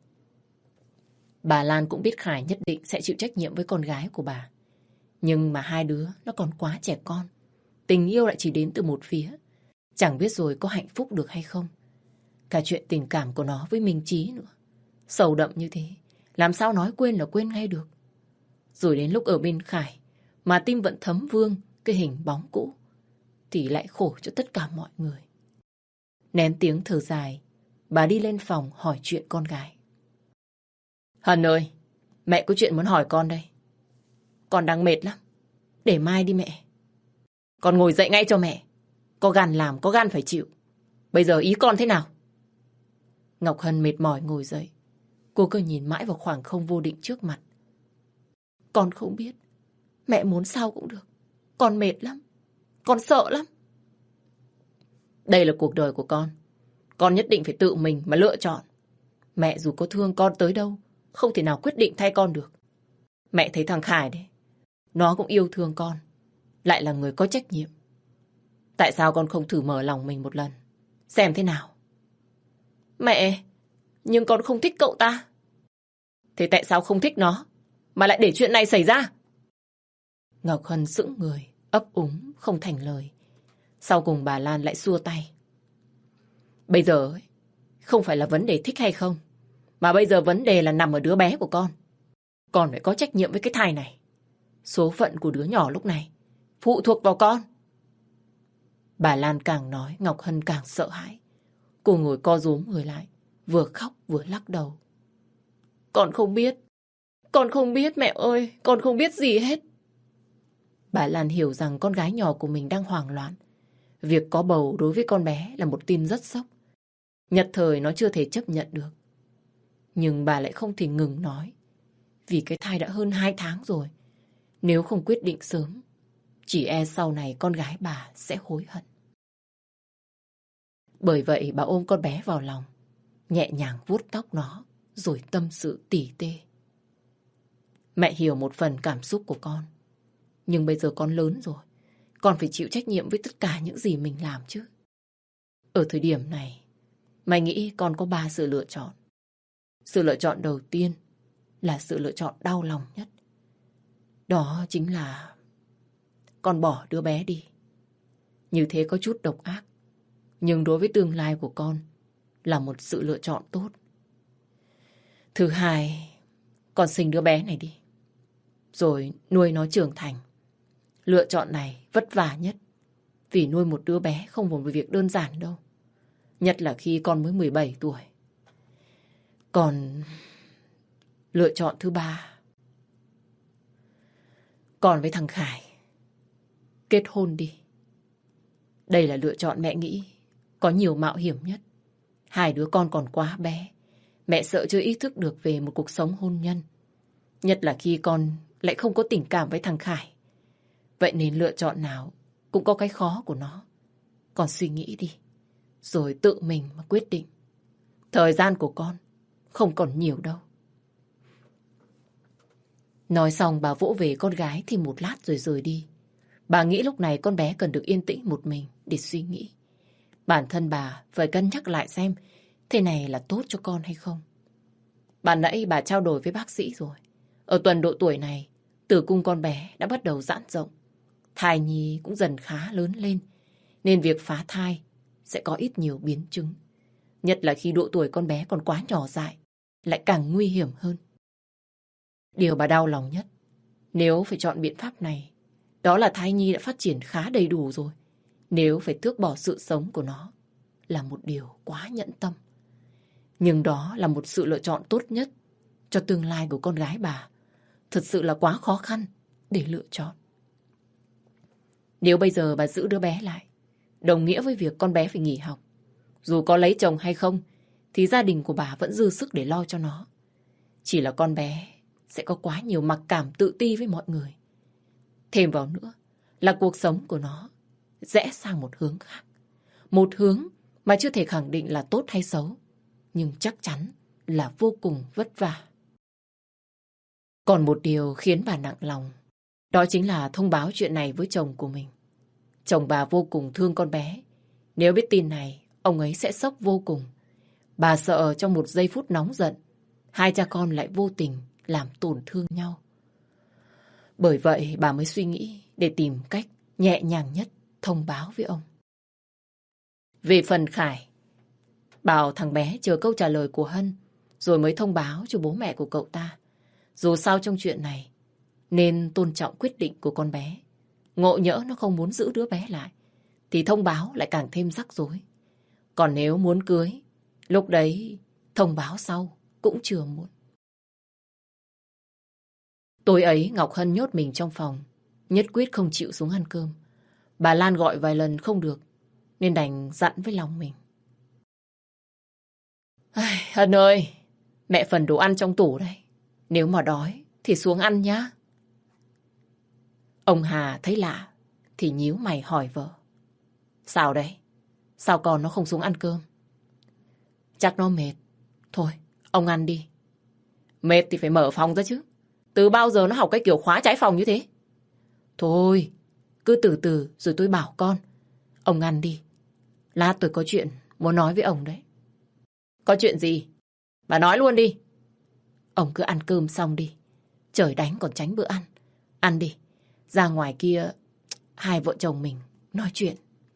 Bà Lan cũng biết Khải nhất định sẽ chịu trách nhiệm với con gái của bà. Nhưng mà hai đứa nó còn quá trẻ con. Tình yêu lại chỉ đến từ một phía. Chẳng biết rồi có hạnh phúc được hay không. Cả chuyện tình cảm của nó với Minh Trí nữa. Sầu đậm như thế, làm sao nói quên là quên ngay được. Rồi đến lúc ở bên Khải mà tim vẫn thấm vương cái hình bóng cũ, thì lại khổ cho tất cả mọi người. Nén tiếng thở dài, bà đi lên phòng hỏi chuyện con gái. Hân ơi, mẹ có chuyện muốn hỏi con đây. Con đang mệt lắm. Để mai đi mẹ. Con ngồi dậy ngay cho mẹ. Có gan làm, có gan phải chịu. Bây giờ ý con thế nào? Ngọc Hân mệt mỏi ngồi dậy. Cô cứ nhìn mãi vào khoảng không vô định trước mặt. Con không biết. Mẹ muốn sao cũng được. Con mệt lắm. Con sợ lắm. Đây là cuộc đời của con. Con nhất định phải tự mình mà lựa chọn. Mẹ dù có thương con tới đâu, không thể nào quyết định thay con được. Mẹ thấy thằng Khải đấy, nó cũng yêu thương con, lại là người có trách nhiệm. Tại sao con không thử mở lòng mình một lần, xem thế nào? Mẹ, nhưng con không thích cậu ta. Thế tại sao không thích nó, mà lại để chuyện này xảy ra? Ngọc Hân sững người, ấp úng, không thành lời. Sau cùng bà Lan lại xua tay. Bây giờ ấy, không phải là vấn đề thích hay không, mà bây giờ vấn đề là nằm ở đứa bé của con. Con phải có trách nhiệm với cái thai này. Số phận của đứa nhỏ lúc này phụ thuộc vào con. Bà Lan càng nói, Ngọc Hân càng sợ hãi. Cô ngồi co rúm người lại, vừa khóc vừa lắc đầu. Con không biết. Con không biết mẹ ơi, con không biết gì hết. Bà Lan hiểu rằng con gái nhỏ của mình đang hoảng loạn. Việc có bầu đối với con bé là một tin rất sốc. Nhất thời nó chưa thể chấp nhận được. Nhưng bà lại không thể ngừng nói. Vì cái thai đã hơn 2 tháng rồi. Nếu không quyết định sớm, chỉ e sau này con gái bà sẽ hối hận. Bởi vậy bà ôm con bé vào lòng, nhẹ nhàng vuốt tóc nó, rồi tâm sự tỉ tê. Mẹ hiểu một phần cảm xúc của con. Nhưng bây giờ con lớn rồi, con phải chịu trách nhiệm với tất cả những gì mình làm chứ. Ở thời điểm này, mày nghĩ con có 3 sự lựa chọn. Sự lựa chọn đầu tiên là sự lựa chọn đau lòng nhất. Đó chính là con bỏ đứa bé đi. Như thế có chút độc ác, nhưng đối với tương lai của con là một sự lựa chọn tốt. Thứ hai, con sinh đứa bé này đi, rồi nuôi nó trưởng thành. Lựa chọn này vất vả nhất, vì nuôi một đứa bé không phải một việc đơn giản đâu. Nhất là khi con mới 17 tuổi. Còn lựa chọn thứ ba. Còn với thằng Khải, kết hôn đi. Đây là lựa chọn mẹ nghĩ có nhiều mạo hiểm nhất. Hai đứa con còn quá bé. Mẹ sợ chưa ý thức được về một cuộc sống hôn nhân. Nhất là khi con lại không có tình cảm với thằng Khải. Vậy nên lựa chọn nào cũng có cái khó của nó. Con suy nghĩ đi, rồi tự mình mà quyết định. Thời gian của con không còn nhiều đâu. Nói xong bà vỗ về con gái thì một lát rồi rời đi. Bà nghĩ lúc này con bé cần được yên tĩnh một mình để suy nghĩ. Bản thân bà phải cân nhắc lại xem thế này là tốt cho con hay không. Bạn nãy bà trao đổi với bác sĩ rồi. Ở tuần độ tuổi này, tử cung con bé đã bắt đầu giãn rộng. Thai nhi cũng dần khá lớn lên. Nên việc phá thai sẽ có ít nhiều biến chứng. Nhất là khi độ tuổi con bé còn quá nhỏ dại, lại càng nguy hiểm hơn. Điều bà đau lòng nhất, nếu phải chọn biện pháp này, đó là thai nhi đã phát triển khá đầy đủ rồi. Nếu phải tước bỏ sự sống của nó, là một điều quá nhẫn tâm. Nhưng đó là một sự lựa chọn tốt nhất cho tương lai của con gái bà. Thật sự là quá khó khăn để lựa chọn. Nếu bây giờ bà giữ đứa bé lại, đồng nghĩa với việc con bé phải nghỉ học. Dù có lấy chồng hay không, thì gia đình của bà vẫn dư sức để lo cho nó. Chỉ là con bé sẽ có quá nhiều mặc cảm tự ti với mọi người. Thêm vào nữa là cuộc sống của nó rẽ sang một hướng khác. Một hướng mà chưa thể khẳng định là tốt hay xấu, nhưng chắc chắn là vô cùng vất vả. Còn một điều khiến bà nặng lòng, đó chính là thông báo chuyện này với chồng của mình. Chồng bà vô cùng thương con bé. Nếu biết tin này, ông ấy sẽ sốc vô cùng. Bà sợ trong một giây phút nóng giận, hai cha con lại vô tình làm tổn thương nhau. Bởi vậy bà mới suy nghĩ để tìm cách nhẹ nhàng nhất thông báo với ông. Về phần Khải, bảo thằng bé chờ câu trả lời của Hân rồi mới thông báo cho bố mẹ của cậu ta. Dù sao trong chuyện này nên tôn trọng quyết định của con bé. Ngộ nhỡ nó không muốn giữ đứa bé lại thì thông báo lại càng thêm rắc rối. Còn nếu muốn cưới, lúc đấy thông báo sau cũng chưa muộn. Tối ấy Ngọc Hân nhốt mình trong phòng, nhất quyết không chịu xuống ăn cơm. Bà Lan gọi vài lần không được, nên đành dặn với lòng mình. Hân ơi, mẹ phần đồ ăn trong tủ đây. Nếu mà đói thì xuống ăn nhá. Ông Hà thấy lạ thì nhíu mày hỏi vợ. Sao đấy? Sao con nó không xuống ăn cơm? Chắc nó mệt. Thôi, ông ăn đi. Mệt thì phải mở phòng ra chứ. Từ bao giờ nó học cái kiểu khóa trái phòng như thế? Thôi, cứ từ từ rồi tôi bảo con. Ông ăn đi. Lát tôi có chuyện muốn nói với ông đấy. Có chuyện gì? Bà nói luôn đi. Ông cứ ăn cơm xong đi. Trời đánh còn tránh bữa ăn. Ăn đi. Ra ngoài kia hai vợ chồng mình nói chuyện.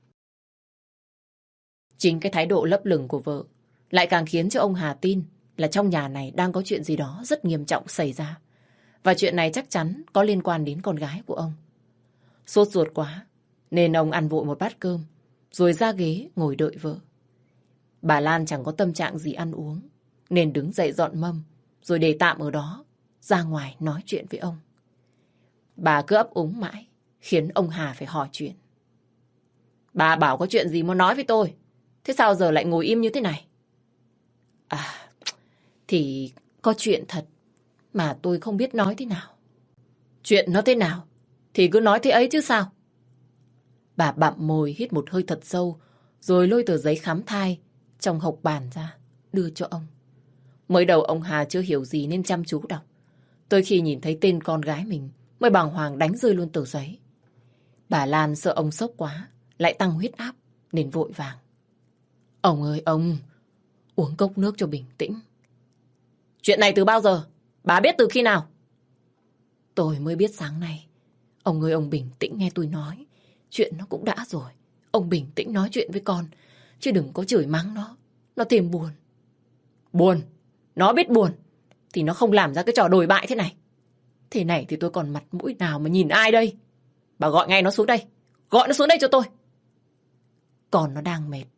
Chính cái thái độ lấp lửng của vợ lại càng khiến cho ông Hà tin là trong nhà này đang có chuyện gì đó rất nghiêm trọng xảy ra. Và chuyện này chắc chắn có liên quan đến con gái của ông. Sốt ruột quá nên ông ăn vội một bát cơm rồi ra ghế ngồi đợi vợ. Bà Lan chẳng có tâm trạng gì ăn uống nên đứng dậy dọn mâm rồi để tạm ở đó ra ngoài nói chuyện với ông. Bà cứ ấp úng mãi khiến ông Hà phải hỏi chuyện. Bà bảo có chuyện gì muốn nói với tôi, thế sao giờ lại ngồi im như thế này? À, thì có chuyện thật mà tôi không biết nói thế nào. Chuyện nó thế nào thì cứ nói thế ấy chứ sao? Bà bặm môi hít một hơi thật sâu rồi lôi tờ giấy khám thai trong hộc bàn ra đưa cho ông. Mới đầu ông Hà chưa hiểu gì nên chăm chú đọc. Tới khi nhìn thấy tên con gái mình mới bàng hoàng đánh rơi luôn tờ giấy. Bà Lan sợ ông sốc quá lại tăng huyết áp nên vội vàng. Ông ơi ông, uống cốc nước cho bình tĩnh. Chuyện này từ bao giờ? Bà biết từ khi nào? Tôi mới biết sáng nay. Ông ơi ông bình tĩnh nghe tôi nói. Chuyện nó cũng đã rồi. Ông bình tĩnh nói chuyện với con, chứ đừng có chửi mắng nó. Nó thêm buồn. Buồn? Nó biết buồn thì nó không làm ra cái trò đồi bại thế này. Thế này thì tôi còn mặt mũi nào mà nhìn ai đây? Bà gọi ngay nó xuống đây. Gọi nó xuống đây cho tôi. Còn nó đang mệt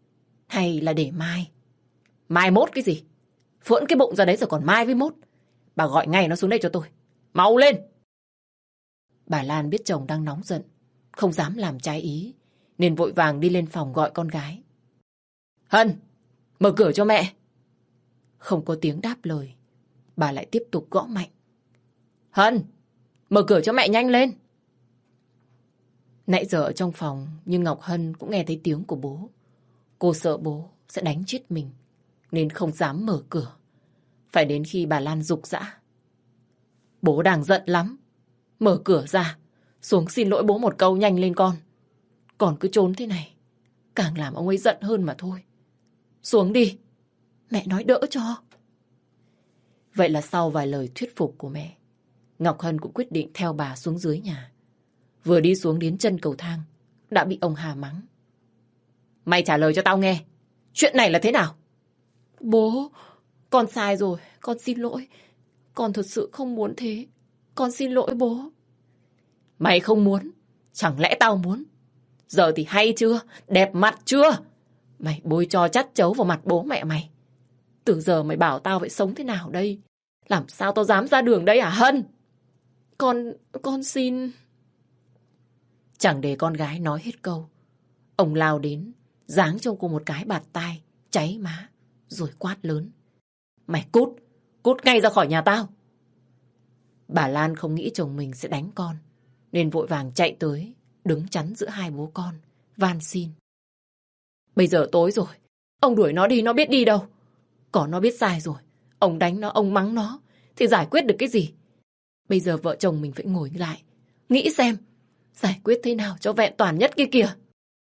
Hay là để mai? Mai mốt cái gì? Phỡn cái bụng ra đấy rồi còn mai với mốt. Bà gọi ngay nó xuống đây cho tôi. Mau lên! Bà Lan biết chồng đang nóng giận, không dám làm trái ý, nên vội vàng đi lên phòng gọi con gái. Hân, mở cửa cho mẹ. Không có tiếng đáp lời, bà lại tiếp tục gõ mạnh. Hân, mở cửa cho mẹ nhanh lên. Nãy giờ ở trong phòng, nhưng Ngọc Hân cũng nghe thấy tiếng của bố. Cô sợ bố sẽ đánh chết mình, nên không dám mở cửa. Phải đến khi bà Lan giục giã. Bố đang giận lắm. Mở cửa ra, xuống xin lỗi bố một câu nhanh lên con. Còn cứ trốn thế này, càng làm ông ấy giận hơn mà thôi. Xuống đi, mẹ nói đỡ cho. Vậy là sau vài lời thuyết phục của mẹ, Ngọc Hân cũng quyết định theo bà xuống dưới nhà. Vừa đi xuống đến chân cầu thang, đã bị ông Hà mắng. Mày trả lời cho tao nghe, chuyện này là thế nào? Bố, con sai rồi, con xin lỗi. Con thật sự không muốn thế. Con xin lỗi bố. Mày không muốn, chẳng lẽ tao muốn? Giờ thì hay chưa, đẹp mặt chưa? Mày bôi cho chát chấu vào mặt bố mẹ mày. Từ giờ mày bảo tao phải sống thế nào đây? Làm sao tao dám ra đường đây hả Hân? Con xin... Chẳng để con gái nói hết câu, ông lao đến, giáng cho cô một cái bạt tai, cháy má, rồi quát lớn. Mày cút ngay ra khỏi nhà tao. Bà Lan không nghĩ chồng mình sẽ đánh con, nên vội vàng chạy tới, đứng chắn giữa hai bố con, van xin. Bây giờ tối rồi, ông đuổi nó đi, nó biết đi đâu. Còn nó biết sai rồi, ông đánh nó, ông mắng nó, thì giải quyết được cái gì? Bây giờ vợ chồng mình phải ngồi lại, nghĩ xem, giải quyết thế nào cho vẹn toàn nhất kia kìa.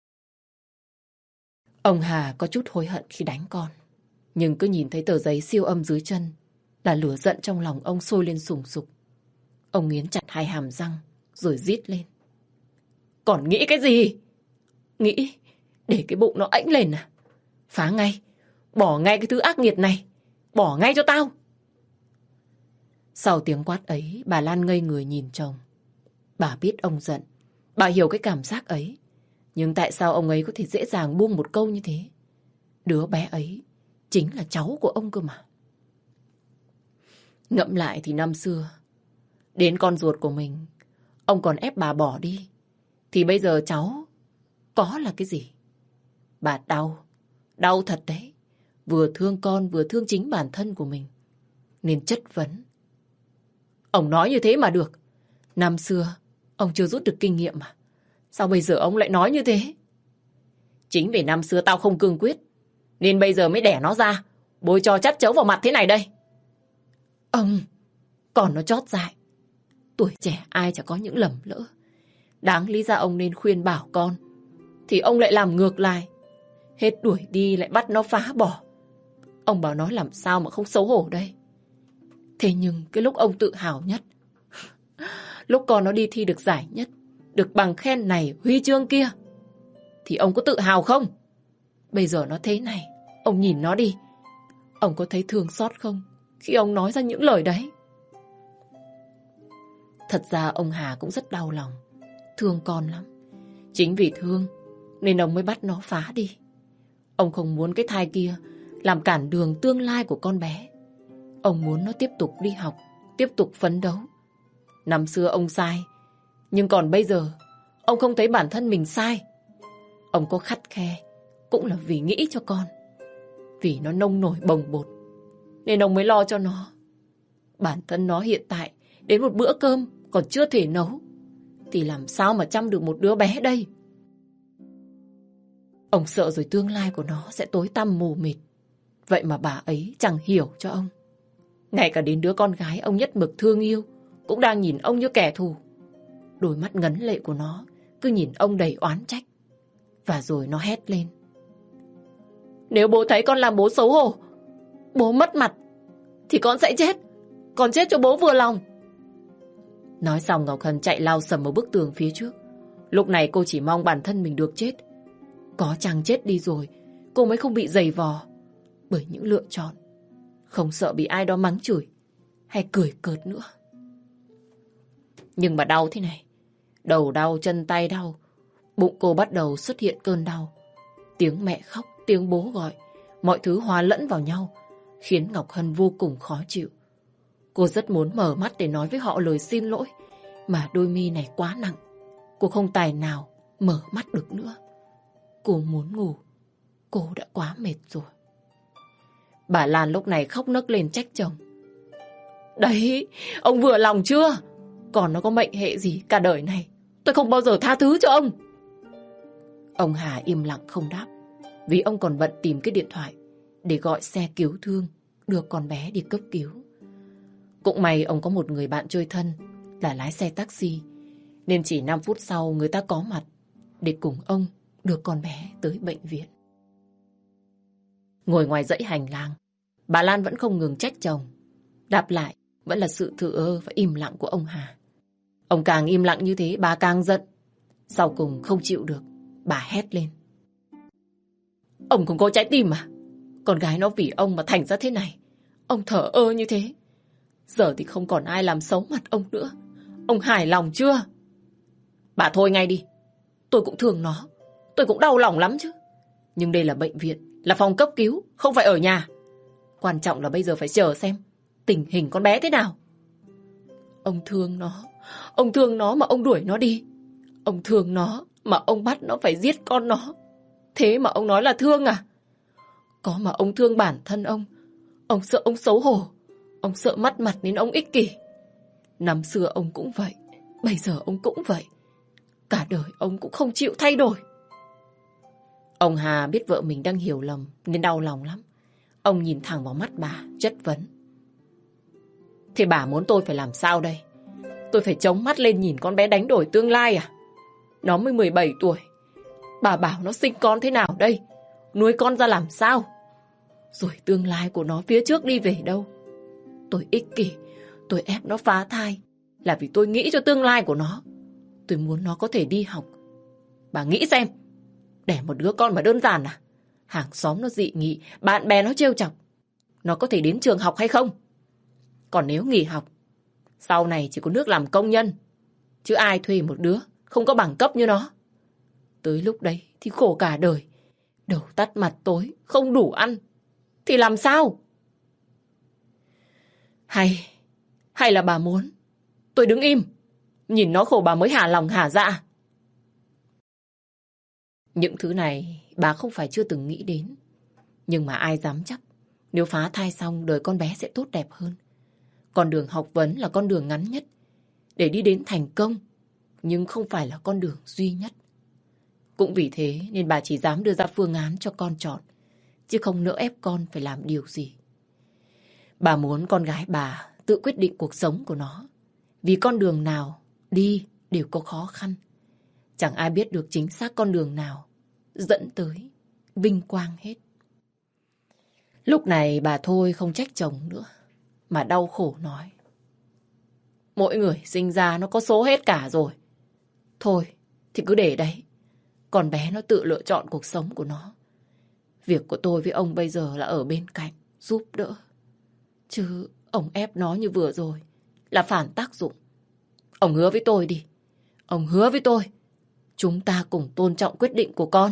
Ông Hà có chút hối hận khi đánh con, nhưng cứ nhìn thấy tờ giấy siêu âm dưới chân là lửa giận trong lòng ông sôi lên sùng sục. Ông nghiến chặt hai hàm răng rồi rít lên. Còn nghĩ cái gì? Nghĩ để cái bụng nó ẫnh lên à? Phá ngay, bỏ ngay cái thứ ác nghiệt này, bỏ ngay cho tao. Sau tiếng quát ấy, bà Lan ngây người nhìn chồng. Bà biết ông giận, bà hiểu cái cảm giác ấy. Nhưng tại sao ông ấy có thể dễ dàng buông một câu như thế? Đứa bé ấy chính là cháu của ông cơ mà. Ngẫm lại thì năm xưa, đến con ruột của mình, ông còn ép bà bỏ đi. Thì bây giờ cháu có là cái gì? Bà đau thật đấy. Vừa thương con vừa thương chính bản thân của mình, nên chất vấn. Ông nói như thế mà được. Năm xưa, ông chưa rút được kinh nghiệm mà. Sao bây giờ ông lại nói như thế? Chính vì năm xưa tao không cương quyết, nên bây giờ mới đẻ nó ra, bôi cho chát chấu vào mặt thế này đây. Ông, còn nó chót dại. Tuổi trẻ ai chả có những lầm lỡ. Đáng lý ra ông nên khuyên bảo con, thì ông lại làm ngược lại. Hết đuổi đi lại bắt nó phá bỏ. Ông bảo nó làm sao mà không xấu hổ đây. Thế nhưng cái lúc ông tự hào nhất, lúc con nó đi thi được giải nhất, được bằng khen này huy chương kia, thì ông có tự hào không? Bây giờ nó thế này, ông nhìn nó đi, ông có thấy thương xót không khi ông nói ra những lời đấy? Thật ra ông Hà cũng rất đau lòng, thương con lắm. Chính vì thương nên ông mới bắt nó phá đi. Ông không muốn cái thai kia làm cản đường tương lai của con bé. Ông muốn nó tiếp tục đi học, tiếp tục phấn đấu. Năm xưa ông sai, nhưng còn bây giờ ông không thấy bản thân mình sai. Ông có khắt khe cũng là vì nghĩ cho con. Vì nó nông nổi bồng bột nên ông mới lo cho nó. Bản thân nó hiện tại đến một bữa cơm còn chưa thể nấu, thì làm sao mà chăm được một đứa bé đây? Ông sợ rồi tương lai của nó sẽ tối tăm mù mịt. Vậy mà bà ấy chẳng hiểu cho ông. Ngay cả đến đứa con gái ông nhất mực thương yêu cũng đang nhìn ông như kẻ thù. Đôi mắt ngấn lệ của nó cứ nhìn ông đầy oán trách. Và rồi nó hét lên. Nếu bố thấy con làm bố xấu hổ, bố mất mặt, thì con sẽ chết. Con chết cho bố vừa lòng. Nói xong Ngọc Hân chạy lao sầm vào bức tường phía trước. Lúc này cô chỉ mong bản thân mình được chết. Có chăng chết đi rồi, cô mới không bị giày vò bởi những lựa chọn, không sợ bị ai đó mắng chửi hay cười cợt nữa. Nhưng mà đau thế này, đầu đau, chân tay đau, bụng cô bắt đầu xuất hiện cơn đau. Tiếng mẹ khóc tiếng bố gọi, mọi thứ hòa lẫn vào nhau, khiến Ngọc Hân vô cùng khó chịu. Cô rất muốn mở mắt để nói với họ lời xin lỗi, mà đôi mi này quá nặng. Cô không tài nào mở mắt được nữa. Cô muốn ngủ. Cô đã quá mệt rồi. Bà Lan lúc này khóc nấc lên trách chồng. Đấy, ông vừa lòng chưa? Còn nó có mệnh hệ gì cả đời này, tôi không bao giờ tha thứ cho ông. Ông Hà im lặng không đáp, vì ông còn bận tìm cái điện thoại để gọi xe cứu thương đưa con bé đi cấp cứu. Cũng may ông có một người bạn chơi thân là lái xe taxi, nên chỉ 5 phút sau người ta có mặt để cùng ông đưa con bé tới bệnh viện. Ngồi ngoài dãy hành lang, bà Lan vẫn không ngừng trách chồng. Đáp lại vẫn là sự thờ ơ và im lặng của ông Hà. Ông càng im lặng như thế, bà càng giận. Sau cùng không chịu được, bà hét lên. Ông không có trái tim à? Con gái nó vì ông mà thành ra thế này. Ông thờ ơ như thế. Giờ thì không còn ai làm xấu mặt ông nữa. Ông hài lòng chưa? Bà thôi ngay đi. Tôi cũng thương nó. Tôi cũng đau lòng lắm chứ. Nhưng đây là bệnh viện, là phòng cấp cứu, không phải ở nhà. Quan trọng là bây giờ phải chờ xem tình hình con bé thế nào. Ông thương nó. Ông thương nó mà ông đuổi nó đi. Ông thương nó mà ông bắt nó phải giết con nó. Thế mà ông nói là thương à? Có mà ông thương bản thân ông. Ông sợ ông xấu hổ. Ông sợ mất mặt nên ông ích kỷ. Năm xưa ông cũng vậy. Bây giờ ông cũng vậy. Cả đời ông cũng không chịu thay đổi. Ông Hà biết vợ mình đang hiểu lầm nên đau lòng lắm. Ông nhìn thẳng vào mắt bà, chất vấn. Thì bà muốn tôi phải làm sao đây? Tôi phải chống mắt lên nhìn con bé đánh đổi tương lai à? Nó mới 17 tuổi. Bà bảo nó sinh con thế nào đây? Nuôi con ra làm sao? Rồi tương lai của nó phía trước đi về đâu? Tôi ích kỷ, tôi ép nó phá thai là vì tôi nghĩ cho tương lai của nó. Tôi muốn nó có thể đi học. Bà nghĩ xem, đẻ một đứa con mà đơn giản à? Hàng xóm nó dị nghị, bạn bè nó trêu chọc. Nó có thể đến trường học hay không? Còn nếu nghỉ học, sau này chỉ có nước làm công nhân. Chứ ai thuê một đứa không có bằng cấp như nó. Tới lúc đấy thì khổ cả đời. Đầu tắt mặt tối, không đủ ăn. Thì làm sao? Hay là bà muốn tôi đứng im, nhìn nó khổ bà mới hả lòng hả dạ? Những thứ này bà không phải chưa từng nghĩ đến. Nhưng mà ai dám chắc nếu phá thai xong đời con bé sẽ tốt đẹp hơn. Con đường học vấn là con đường ngắn nhất để đi đến thành công, nhưng không phải là con đường duy nhất. Cũng vì thế nên bà chỉ dám đưa ra phương án cho con chọn, chứ không nỡ ép con phải làm điều gì. Bà muốn con gái bà tự quyết định cuộc sống của nó, vì con đường nào đi đều có khó khăn. Chẳng ai biết được chính xác con đường nào dẫn tới vinh quang hết. Lúc này bà thôi không trách chồng nữa, mà đau khổ nói. Mỗi người sinh ra nó có số hết cả rồi. Thôi thì cứ để đấy. Con bé nó tự lựa chọn cuộc sống của nó. Việc của tôi với ông bây giờ là ở bên cạnh, giúp đỡ. Chứ ông ép nó như vừa rồi là phản tác dụng. Ông hứa với tôi đi. Ông hứa với tôi. Chúng ta cùng tôn trọng quyết định của con.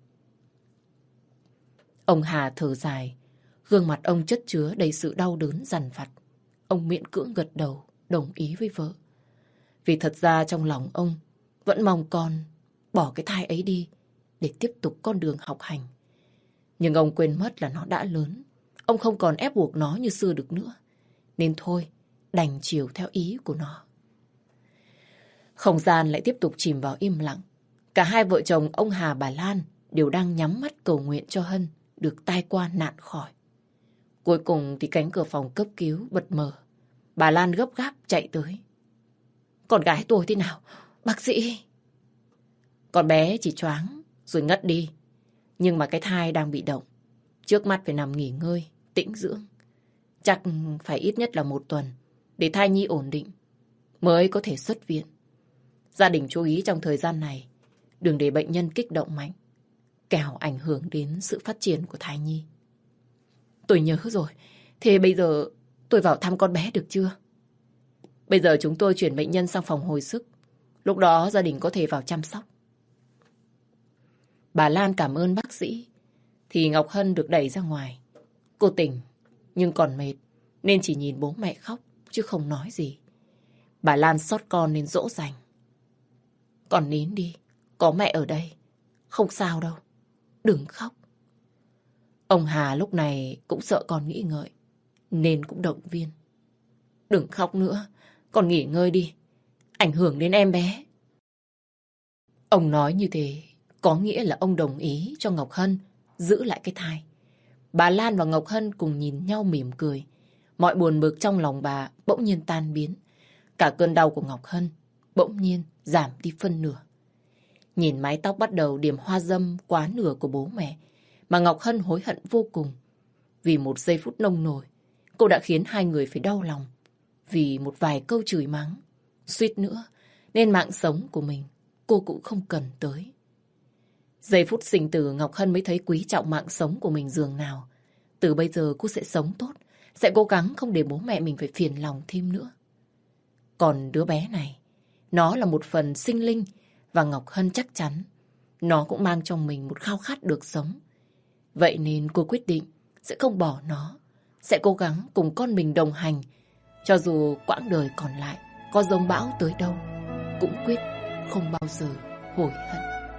Ông Hà thở dài. Gương mặt ông chất chứa đầy sự đau đớn dằn vặt. Ông miễn cưỡng gật đầu, đồng ý với vợ. Vì thật ra trong lòng ông vẫn mong con bỏ cái thai ấy đi để tiếp tục con đường học hành. Nhưng ông quên mất là nó đã lớn. Ông không còn ép buộc nó như xưa được nữa. Nên thôi, đành chiều theo ý của nó. Không gian lại tiếp tục chìm vào im lặng. Cả hai vợ chồng ông Hà bà Lan đều đang nhắm mắt cầu nguyện cho Hân được tai qua nạn khỏi. Cuối cùng thì cánh cửa phòng cấp cứu bật mở. Bà Lan gấp gáp chạy tới. Con gái tôi thế nào? Bác sĩ! Con bé chỉ choáng rồi ngất đi. Nhưng mà cái thai đang bị động. Trước mắt phải nằm nghỉ ngơi, tĩnh dưỡng. Chắc phải ít nhất là 1 tuần để thai nhi ổn định mới có thể xuất viện. Gia đình chú ý trong thời gian này đừng để bệnh nhân kích động mạnh, kẻo ảnh hưởng đến sự phát triển của thai nhi. Tôi nhớ rồi. Thế bây giờ tôi vào thăm con bé được chưa? Bây giờ chúng tôi chuyển bệnh nhân sang phòng hồi sức. Lúc đó gia đình có thể vào chăm sóc. Bà Lan cảm ơn bác sĩ. thì Ngọc Hân được đẩy ra ngoài. Cô tỉnh, nhưng còn mệt, nên chỉ nhìn bố mẹ khóc, chứ không nói gì. Bà Lan xót con nên dỗ dành. Con nín đi, có mẹ ở đây. Không sao đâu, đừng khóc. Ông Hà lúc này cũng sợ con nghĩ ngợi, nên cũng động viên. Đừng khóc nữa, con nghỉ ngơi đi, ảnh hưởng đến em bé. Ông nói như thế, có nghĩa là ông đồng ý cho Ngọc Hân giữ lại cái thai. Bà Lan và Ngọc Hân cùng nhìn nhau mỉm cười. Mọi buồn bực trong lòng bà bỗng nhiên tan biến. Cả cơn đau của Ngọc Hân bỗng nhiên giảm đi phân nửa. Nhìn mái tóc bắt đầu điểm hoa dâm quá nửa của bố mẹ, mà Ngọc Hân hối hận vô cùng. Vì một giây phút nông nổi, cô đã khiến hai người phải đau lòng. Vì một vài câu chửi mắng, suýt nữa, nên mạng sống của mình cô cũng không cần tới. Giây phút sinh tử, Ngọc Hân mới thấy quý trọng mạng sống của mình dường nào. Từ bây giờ cô sẽ sống tốt, sẽ cố gắng không để bố mẹ mình phải phiền lòng thêm nữa. Còn đứa bé này, nó là một phần sinh linh, và Ngọc Hân chắc chắn nó cũng mang trong mình một khao khát được sống. Vậy nên cô quyết định sẽ không bỏ nó, sẽ cố gắng cùng con mình đồng hành. Cho dù quãng đời còn lại có giông bão tới đâu, cũng quyết không bao giờ hối hận.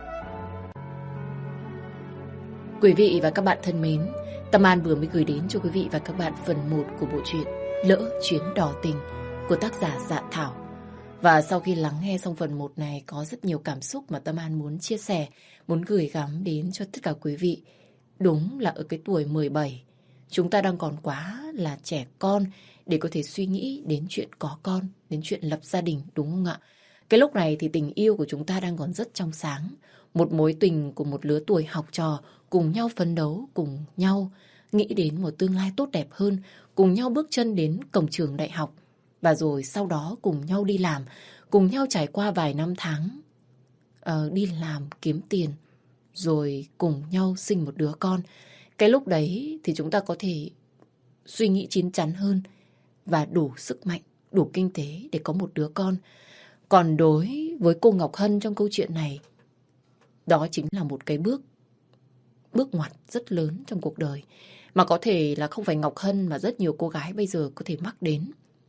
Quý vị và các bạn thân mến, Tâm An vừa mới gửi đến cho quý vị và các bạn phần 1 của bộ truyện Lỡ Chuyến Đò Tình của tác giả Dạ Thảo. Và sau khi lắng nghe xong phần 1 này, có rất nhiều cảm xúc mà Tâm An muốn chia sẻ, muốn gửi gắm đến cho tất cả quý vị. Đúng là ở cái tuổi 17, chúng ta đang còn quá là trẻ con để có thể suy nghĩ đến chuyện có con, đến chuyện lập gia đình, đúng không ạ? Cái lúc này thì tình yêu của chúng ta đang còn rất trong sáng. Một mối tình của một lứa tuổi học trò, cùng nhau phấn đấu, cùng nhau nghĩ đến một tương lai tốt đẹp hơn, cùng nhau bước chân đến cổng trường đại học. Và rồi sau đó cùng nhau đi làm, cùng nhau trải qua vài năm tháng đi làm kiếm tiền, rồi cùng nhau sinh một đứa con. Cái lúc đấy thì chúng ta có thể suy nghĩ chín chắn hơn và đủ sức mạnh, đủ kinh tế để có một đứa con. Còn đối với cô Ngọc Hân trong câu chuyện này, đó chính là một cái bước ngoặt rất lớn trong cuộc đời, mà có thể là không phải Ngọc Hân mà rất nhiều cô gái bây giờ có thể mắc đến.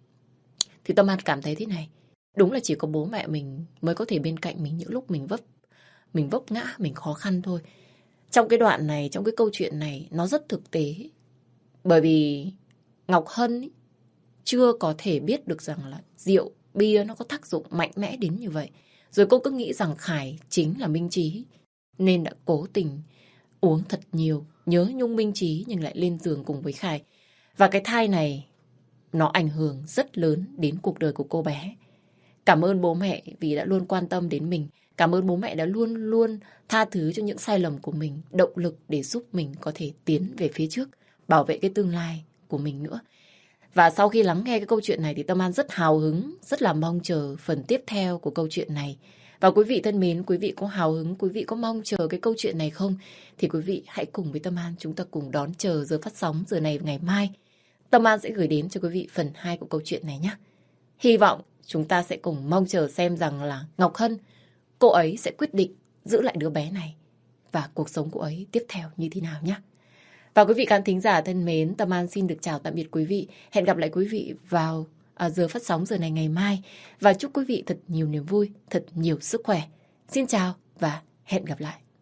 Thì Tâm An cảm thấy thế này, đúng là chỉ có bố mẹ mình mới có thể bên cạnh mình những lúc mình vấp ngã, mình khó khăn thôi. Trong cái đoạn này, trong cái câu chuyện này, nó rất thực tế. Bởi vì Ngọc Hân ý, chưa có thể biết được rằng là rượu, bia nó có tác dụng mạnh mẽ đến như vậy. Rồi cô cứ nghĩ rằng Khải chính là Minh Trí, nên đã cố tình uống thật nhiều, nhớ nhung Minh Trí nhưng lại lên giường cùng với Khải. Và cái thai này, nó ảnh hưởng rất lớn đến cuộc đời của cô bé. Cảm ơn bố mẹ vì đã luôn quan tâm đến mình. Cảm ơn bố mẹ đã luôn luôn tha thứ cho những sai lầm của mình, động lực để giúp mình có thể tiến về phía trước, bảo vệ cái tương lai của mình nữa. Và sau khi lắng nghe cái câu chuyện này thì Tâm An rất hào hứng, rất là mong chờ phần tiếp theo của câu chuyện này. Và quý vị thân mến, quý vị có hào hứng, quý vị có mong chờ cái câu chuyện này không? Thì quý vị hãy cùng với Tâm An chúng ta cùng đón chờ giờ phát sóng giờ này ngày mai. Tâm An sẽ gửi đến cho quý vị phần 2 của câu chuyện này nhé. Hy vọng chúng ta sẽ cùng mong chờ xem rằng là Ngọc Hân, cô ấy sẽ quyết định giữ lại đứa bé này và cuộc sống cô ấy tiếp theo như thế nào nhé. Và quý vị khán thính giả thân mến, Tâm An xin được chào tạm biệt quý vị. Hẹn gặp lại quý vị vào giờ phát sóng giờ này ngày mai. Và chúc quý vị thật nhiều niềm vui, thật nhiều sức khỏe. Xin chào và hẹn gặp lại.